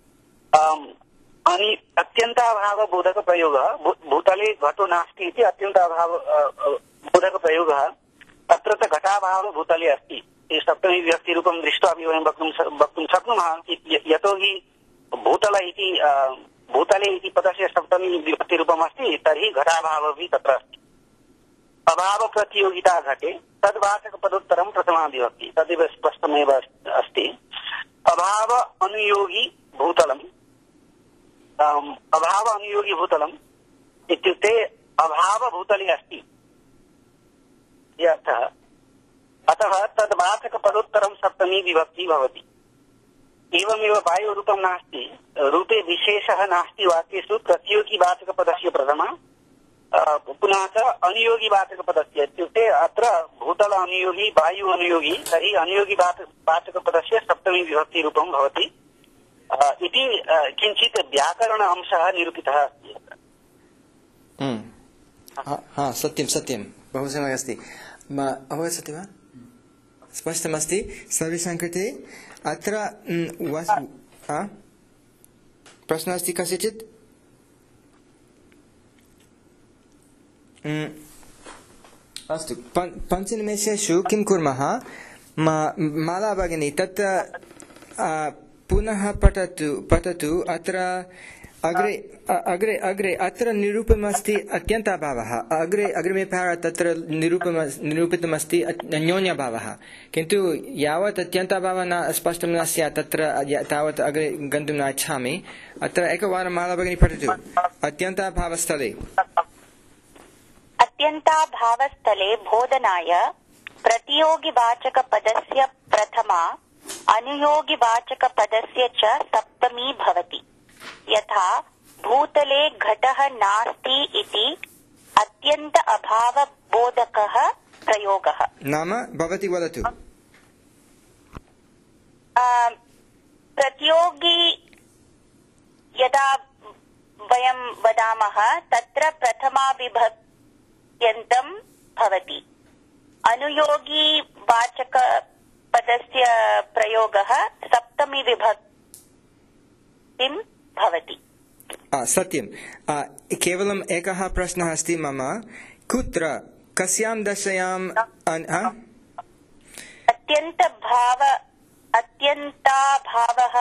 अत्यन्ताभावबोधकप्रयोगः, भूतले घटो नास्ति इति अत्यन्ताभाव बोधकप्रयोगः, तत्र च घटाभाव भूतले अस्ति सप्तमी विभक्तिरूपं दृष्ट्वापि वयं वक्तुं वक्तुं शक्नुमः। यतोहि भूतल इति भूतले इति पदस्य सप्तमी विभक्तिरूपम् अस्ति, तर्हि घटाभाव अपि तत्र अस्ति। अभाव प्रतियोगिता घटे, तद्वाचक पदोत्तरं प्रथमा विभक्ति, तदेव स्पष्टमेव अस्ति। अभाव अनुयोगी भूतलम्, अभाव अनुयोगी भूतलम् इत्युक्ते अभाव भूतले अस्ति अर्थः। अतः तद्वाचक पदोत्तरं सप्तमी विभक्ति भवति। एवमेव वायुरूपं नास्ति, रूपे विशेषः नास्ति वाक्येषु प्रतियोगी वाचक पदस्य प्रथमा, पुनः च अनुयोगी वाचक पदस्य इत्युक्ते अत्र भूतल अनुयोगी वायु अनुयोगी, तर्हि अनुयोगी वाचक पदस्य सप्तमी विभक्तिरूपं भवति इति किञ्चित् व्याकरण अंशः निरूपितः अस्ति। हा, सत्यं सत्यं, बहु सम्यक् अस्ति। अवगच्छति वा? स्पष्टमस्ति सर्वेषां कृते। अत्र प्रश्नः अस्ति कस्यचित्? अस्तु, पञ्चनिमेषेषु किं कुर्मः? माला भगिनी तत् पुनः पठतु पठतु अत्र अग्रे अग्रे अग्रे अत्र निरूपितमस्ति अत्यन्ताभावः, अग्रे अग्रिमे पारा तत्र निरूपम निरूपितमस्ति अन्योन्यभावः, किन्तु यावत् अत्यन्ताभावः न स्पष्टं न स्यात् तत्र तावत् अग्रे गन्तुं न इच्छामि। अत्र एकवारं माला भगिनी पठतु। अत्यन्ताभावस्थले अत्यन्ताभावस्थले बोधनाय प्रतियोगिवाचकपदस्य प्रथमा अनुयोगिवाचकपदस्य च सप्तमी भवति। यथा भूतले घटः नास्ति इति अत्यन्त अभावबोधकः प्रयोगः। नाम भवती वदतु। प्रतियोगी यदा वयं वदामः तत्र प्रथमा विभक्त्यन्तं भवति। अनुयोगी वाचक पदस्य प्रयोगः सप्तमी विभक्तिं भवति। सत्यं। केवलम् एकः प्रश्नः अस्ति मम, कुत्र कस्यां दशायां अत्यन्तभाव अत्यन्ताभावः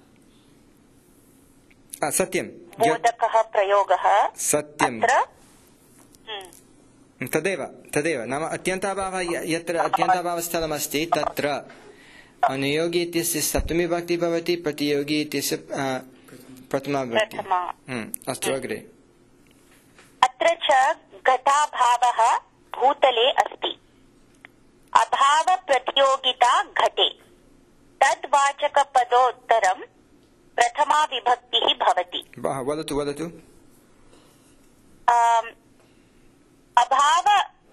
सत्यं बोधकः प्रयोगः सत्यं तदेव तदेव नाम अत्यन्ताभावः यत्र अत्यन्ताभावस्थलमस्ति तत्र अनुयोगी इत्यस्य सप्तमी विभक्तिः भवति, प्रतियोगी इत्यस्य प्रथमा विभक्तिः। अस्तु अग्रे। अत्र च घटाभावः भूतले अस्ति। अभाव प्रतियोगिता घटे तद्वाचकपदोत्तरं प्रथमा विभक्तिः भवति। वदतु वदतु। अभाव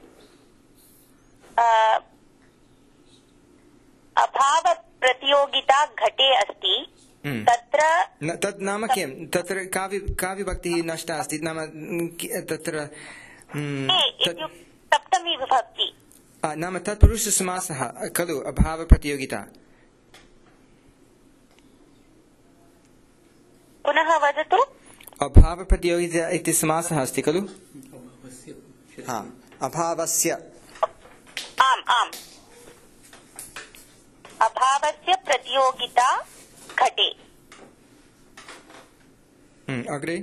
अभाव प्रतियोगिता घटे अस्ति। तत्र तत् नाम किं? तत्र का का विभक्तिः नष्टा अस्ति? नाम तत्र सप्तमी विभक्ति नाम तत्पुरुषसमासः खलु अभाव प्रतियोगिता। पुनः वदतु। अभाव प्रतियोगिता इति समासः अस्ति खलु? अभावस्य। आम् आम्। अभावस्य प्रतियोगिता घटे। अग्रे।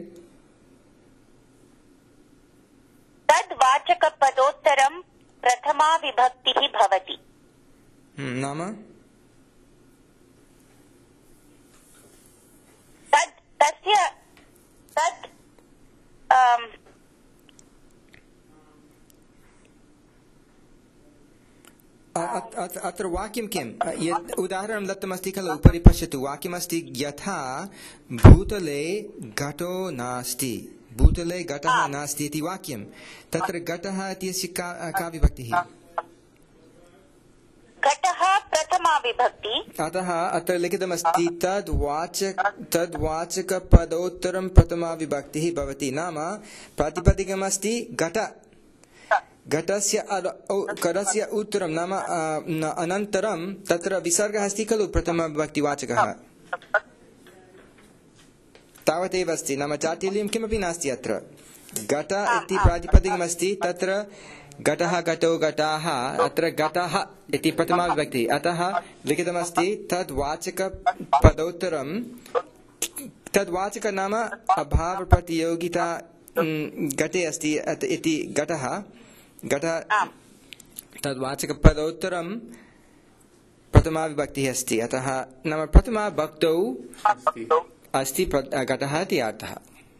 तद्वाचकपदोत्तरं प्रथमा विभक्तिः भवति। नाम तद् तस्य तद् अत्र वाक्यं किं? यत् उदाहरणं दत्तमस्ति खलु, उपरि पश्यतु। वाक्यमस्ति यथा भूतले घटो नास्ति, भूतले घटः नास्ति इति वाक्यं। तत्र घटः इत्यस्य का विभक्तिः? घटः प्रथमा विभक्ति। अतः अत्र लिखितमस्ति तद्वाचक तद्वाचकपदोत्तरं प्रथमा विभक्तिः भवति। नाम प्रातिपदिकमस्ति घट, घटस्य घटस्य उत्तरं नाम अनन्तरं तत्र विसर्गः अस्ति खलु प्रथमविभक्तिवाचकः, तावदेव अस्ति। नाम चाटिल्यं किमपि नास्ति अत्र। घट इति प्रातिपदिकमस्ति, तत्र घटः घटो घटाः, अत्र घटः इति प्रथमा विभक्तिः। अतः लिखितमस्ति तद्वाचकपदोत्तरं, तद्वाचक नाम अभावप्रतियोगिता घटे अस्ति इति घटः घटः तद्वाचकपदोत्तरं प्रथमा विभक्तिः अस्ति। अतः नाम प्रथमा विभक्तौ अस्ति घटः इति अर्थः।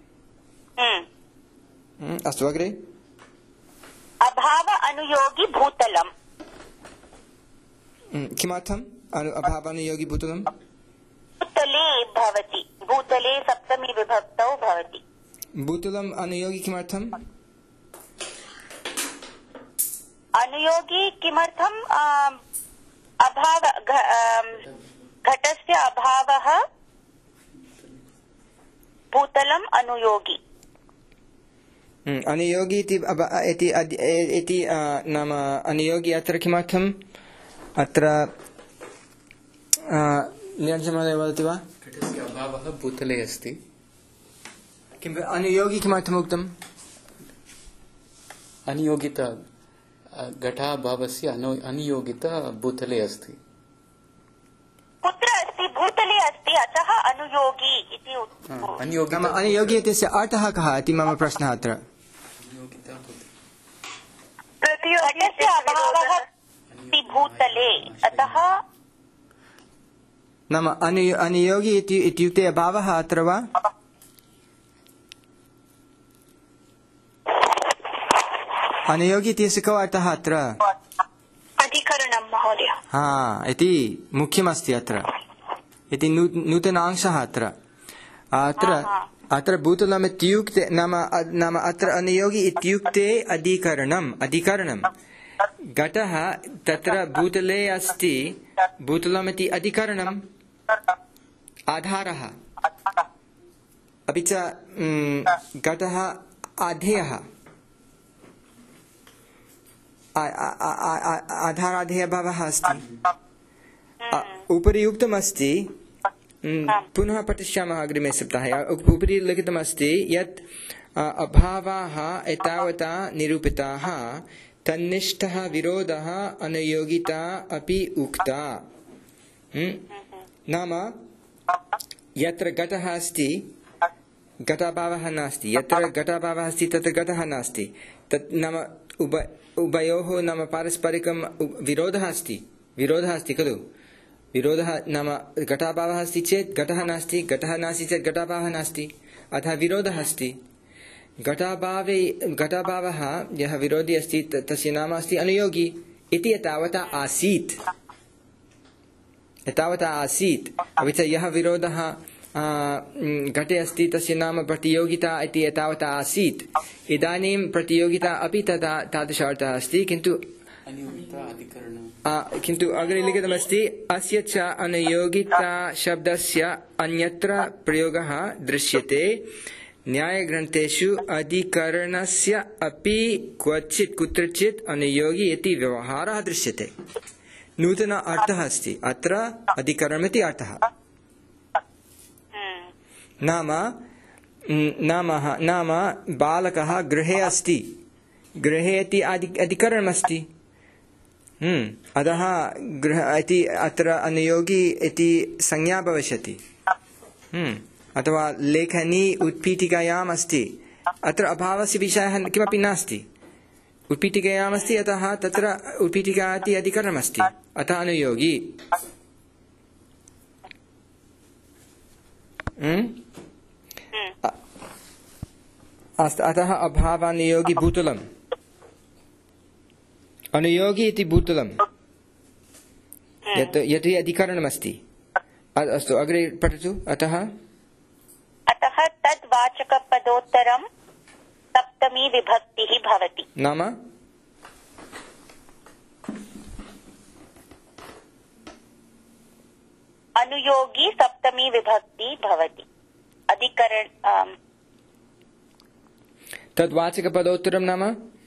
अस्तु अग्रे। अभाव अनुयोगी भूतलं। किमर्थम् अभाव अनुयोगी भूतलं? भूतले भवति, भूतले सप्तमी विभक्तौ भवति। भूतलम् अनुयोगी किमर्थम्? अनुयोगी किमर्थम्? अभाव घटस्य अभावः भूतलम् अनुयोगी। अनुयोगी इति नाम अनुयोगी अत्र किमर्थम्? अत्र निरञ्जनमहोदय वदति वा? घटस्य अभावः भूतले अस्ति। किं अनुयोगी किमर्थम् उक्तम्? अनियोगिता घटाभावस्य अनियोगिता भूतले अस्ति। कुत्र अस्ति? भूतले अस्ति, अतः अनुयोगी इति नाम अनुयोगी इत्यस्य अर्थः कः इति मम प्रश्नः अत्र। घटस्य अभावः अस्ति भूतले, अतः नाम अनुयोगी इत्युक्ते अभावः अत्र वा? अनुयोगी इत्यस्य को अर्थः अत्र? अधिकरणं महोदय। हा इति मुख्यमस्ति अत्र, इति नूतनांशः अत्र। अत्र अत्र भूतलम् इत्युक्ते नाम नाम अत्र अनुयोगी इत्युक्ते अधिकरणम् अधिकरणं घटः तत्र भूतले अस्ति भूतलमिति अधिकरणम् आधारः अपि च घटः आधेयः आधाराधेयभावः अस्ति उपरि उक्तमस्ति पुनः पठिष्यामः अग्रिमे सप्ताहे उपरि लिखितमस्ति यत् अभावाः एतावता निरूपिताः तन्निष्ठः विरोधः अनुयोगिता अपि उक्ता नाम यत्र घटः अस्ति घटाभावः नास्ति यत्र घटाभावः अस्ति तत्र घटः नास्ति तत् नाम उभ उभयोः नाम पारस्परिकं विरोधः अस्ति विरोधः अस्ति खलु विरोधः नाम घटाभावः अस्ति चेत् घटः नास्ति घटः नास्ति चेत् घटाभावः नास्ति अतः विरोधः अस्ति घटाभावे घटाभावः यः विरोधी अस्ति तस्य नाम अस्ति अनुयोगी इति एतावता आसीत् एतावता आसीत् अपि च यः विरोधः घटे अस्ति तस्य नाम प्रतियोगिता इति एतावता आसीत् इदानीं प्रतियोगिता अपि तथा तादृश अर्थः अस्ति किन्तु किन्तु अग्रे लिखितमस्ति अस्य च अनुयोगिता शब्दस्य अन्यत्र प्रयोगः दृश्यते न्यायग्रन्थेषु अधिकरणस्य अपि क्वचित् कुत्रचित् अनुयोगी इति व्यवहारः दृश्यते नूतन अर्थः अस्ति अत्र अधिकरणमिति अर्थः नाम नाम नाम बालकः गृहे अस्ति गृहे इति अधिकरणमस्ति अतः गृह इति अत्र अनुयोगी इति संज्ञा भविष्यति अथवा लेखनी उत्पीठिकायाम् अस्ति अत्र अभावस्य विषयः किमपि नास्ति उत्पीठिकायाम् अस्ति अतः तत्र उत्पीठिका इति अधिकरणमस्ति अतः अनुयोगी अतः अभावानुयोगी भूतलम् अनुयोगी इति भूतलम् यत् यतो अधिकरणमस्ति अस्तु अग्रे पठतु अतः अतः तद्वाचकपदोत्तरं सप्तमी विभक्तिः भवति नाम अनुयोगी सप्तमी विभक्ति भवति अधिकरण तद्वाचकपदोत्तरं नाम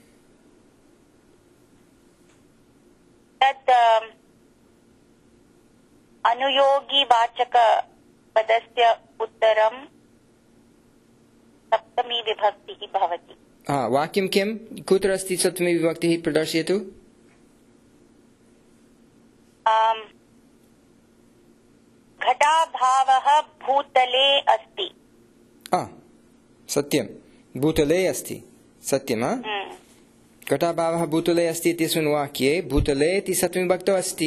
तद् अनुयोगी वाचक पदस्य उत्तरं सप्तमी विभक्तिः भवति वाक्यं किं कुत्र अस्ति सप्तमी विभक्तिः प्रदर्शयतु घटाभावः भूतले अस्ति सत्यं भूतले अस्ति सत्यं घटाभावः भूतले अस्ति इत्यस्मिन् वाक्ये भूतले इति सप्तमी विभक्तौ अस्ति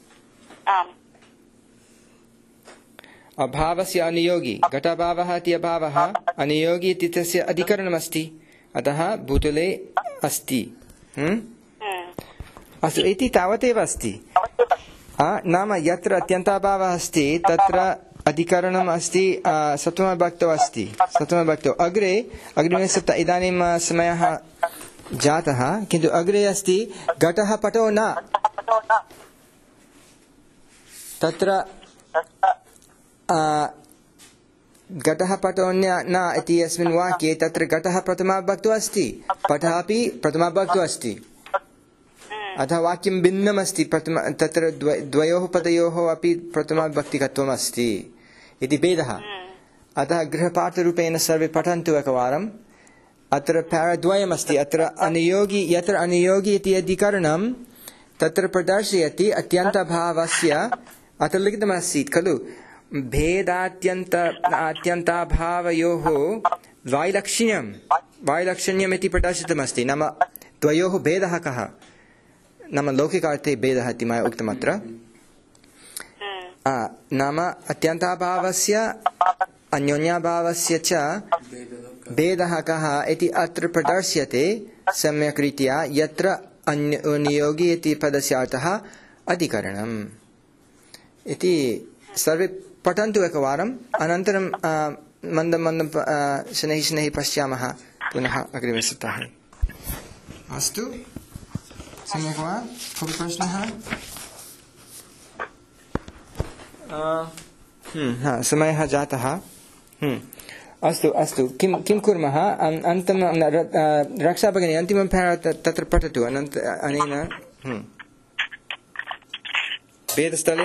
अभावस्य अनुयोगी घटाभावः इति अभावः अनुयोगी इति तस्य अधिकरणमस्ति अतः भूतले अस्ति अस्तु इति तावदेव अस्ति नाम यत्र अत्यन्ताभावः अस्ति तत्र अधिकरणम् अस्ति सप्तमविभक्तौ अस्ति सप्तमविभक्तौ अग्रे अग्रिमे सप्ताहे इदानीं समयः जातः किन्तु अग्रे अस्ति घटः पटो न तत्र घटः पटो न इति अस्मिन् वाक्ये तत्र घटः प्रथमाविभक्तौ अस्ति पटः अपि प्रथमाविभक्तौ अस्ति अतः वाक्यं भिन्नम् अस्ति प्रथम तत्र द्वयोः पदयोः अपि प्रथमाविभक्तिकत्वम् अस्ति इति भेदः अतः गृहपाठरूपेण सर्वे पठन्तु एकवारम् अत्र प्याराद्वयमस्ति अत्र अनुयोगी यत्र अनुयोगी इति अधिकरणं तत्र प्रदर्शयति अत्यन्तभावस्य अत्र लिखितमासीत् खलु भेदात्यन्त अत्यन्ताभावयोः वायुलक्षण्यं वायुलक्षण्यम् इति प्रदर्शितमस्ति नाम द्वयोः भेदः कः नाम लौकिकार्थे भेदः इति मया उक्तमत्र नाम अत्यन्ताभावस्य अन्योन्याभावस्य च भेदः कः इति अत्र प्रदर्श्यते सम्यक् रीत्या यत्र अनुयोगी इति पदस्य अर्थः अधिकरणम् इति सर्वे पठन्तु एकवारम् अनन्तरं मन्दं मन्दं शनैः शनैः पश्यामः पुनः अग्रिमे सप्ताहे अस्तु सम्यक् वा? कोऽपि प्रश्नः? हा, समयः जातः. अस्तु अस्तु किं किं कुर्मः? अन्तिमं रक्षा भगिनी अन्तिमं तत्र पठतु. अनन्त अनेन वेदस्थले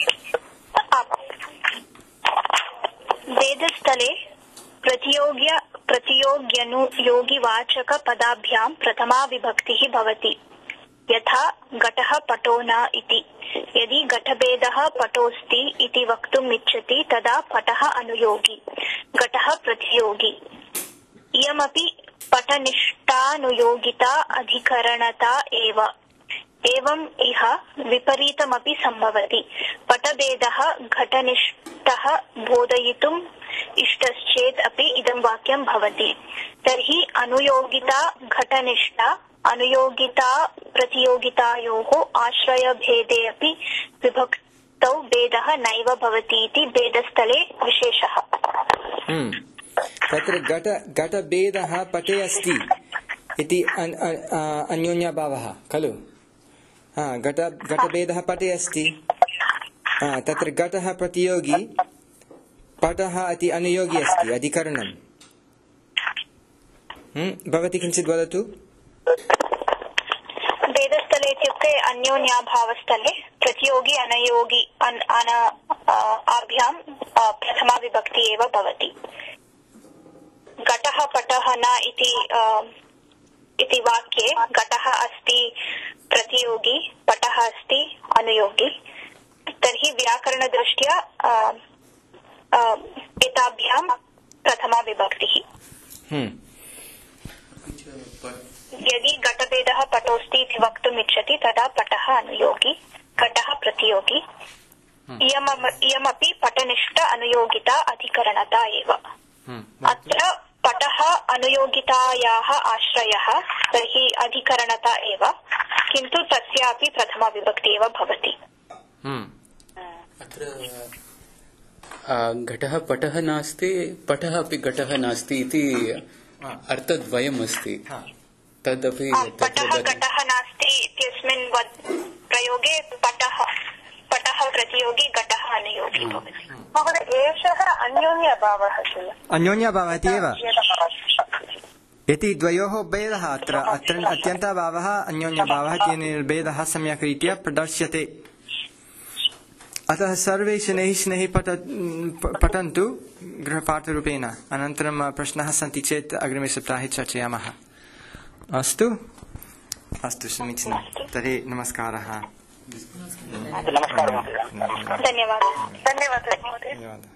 वेदस्थले प्रतियोग्य प्रतियोग्यनुयोगिवाचक पदाभ्यां प्रथमा विभक्तिः भवति. यथा घटः पटो न इति. यदि घटभेदः पटोऽस्ति इति वक्तुम् इच्छति तदा पटः अनुयोगी, घटः प्रतियोगी. इयमपि पटनिष्ठानुयोगिता अधिकरणता एव. एवम् इह विपरीतमपि सम्भवति. पटभेदः घटनिष्ठः बोधयितुम् इष्टश्चेत् अपि इदं वाक्यं भवति. तर्हि अनुयोगिता घटनिष्ठा अनुयोगिता प्रतियोगितायोः आश्रयभेदे अपि विभक्तौ भेदः नैव भवति इति भेदस्थले विशेषः. तत्र घट घटभेदः पटे अस्ति इति अन्योन्यभावः खलु. घट घटभेदः पटे अस्ति. तत्र घटः प्रतियोगी, पटः इति अनुयोगी अस्ति, अधिकरणम्. भवती किञ्चित् वदतु. भेदस्थले इत्युक्ते अन्योन्याभावस्थले प्रतियोगी अनयोगी आभ्यां प्रथमा विभक्ति एव भवति. घटः पटः न इति इति वाक्ये घटः अस्ति प्रतियोगी, पटः अस्ति अनुयोगी. तर्हि व्याकरणदृष्ट्या एताभ्यां प्रथमा विभक्तिः. यदि घटभेदः पटोऽस्ति इति वक्तुम् इच्छति तदा पटः अनुयोगी, घटः प्रतियोगी. इयमपि पटनिष्ठ अनुयोगिता अधिकरणता एव. अत्र पटः अनुयोगितायाः आश्रयः, तर्हि अधिकरणता एव, किन्तु तस्यापि प्रथमा विभक्ति एव भवति. अत्र घटः पटः नास्ति, पटः अपि घटः नास्ति इति अर्थद्वयम् अस्ति. तदपि पटः घटः नास्ति इत्यस्मिन् प्रयोगे पटः पटः प्रतियोगी, घटः अनुयोगी भवति. महोदय, एषः अन्योन्यभावः खलु? अन्योन्यभावः इति एव इति द्वयोः भेदः. अत्र अत्र अत्यन्तभावः अन्योन्यभावः इति भेदः सम्यक् रीत्या प्रदर्श्यते. अतः सर्वे शनैः शनैः पठ पठन्तु गृहपाठरूपेण. अनन्तरं प्रश्नाः सन्ति चेत् अग्रिमे सप्ताहे चर्चयामः. अस्तु अस्तु समीचीनं. तर्हि नमस्कारः. नमस्कारः. धन्यवादः. धन्यवादः महोदय. धन्यवादः.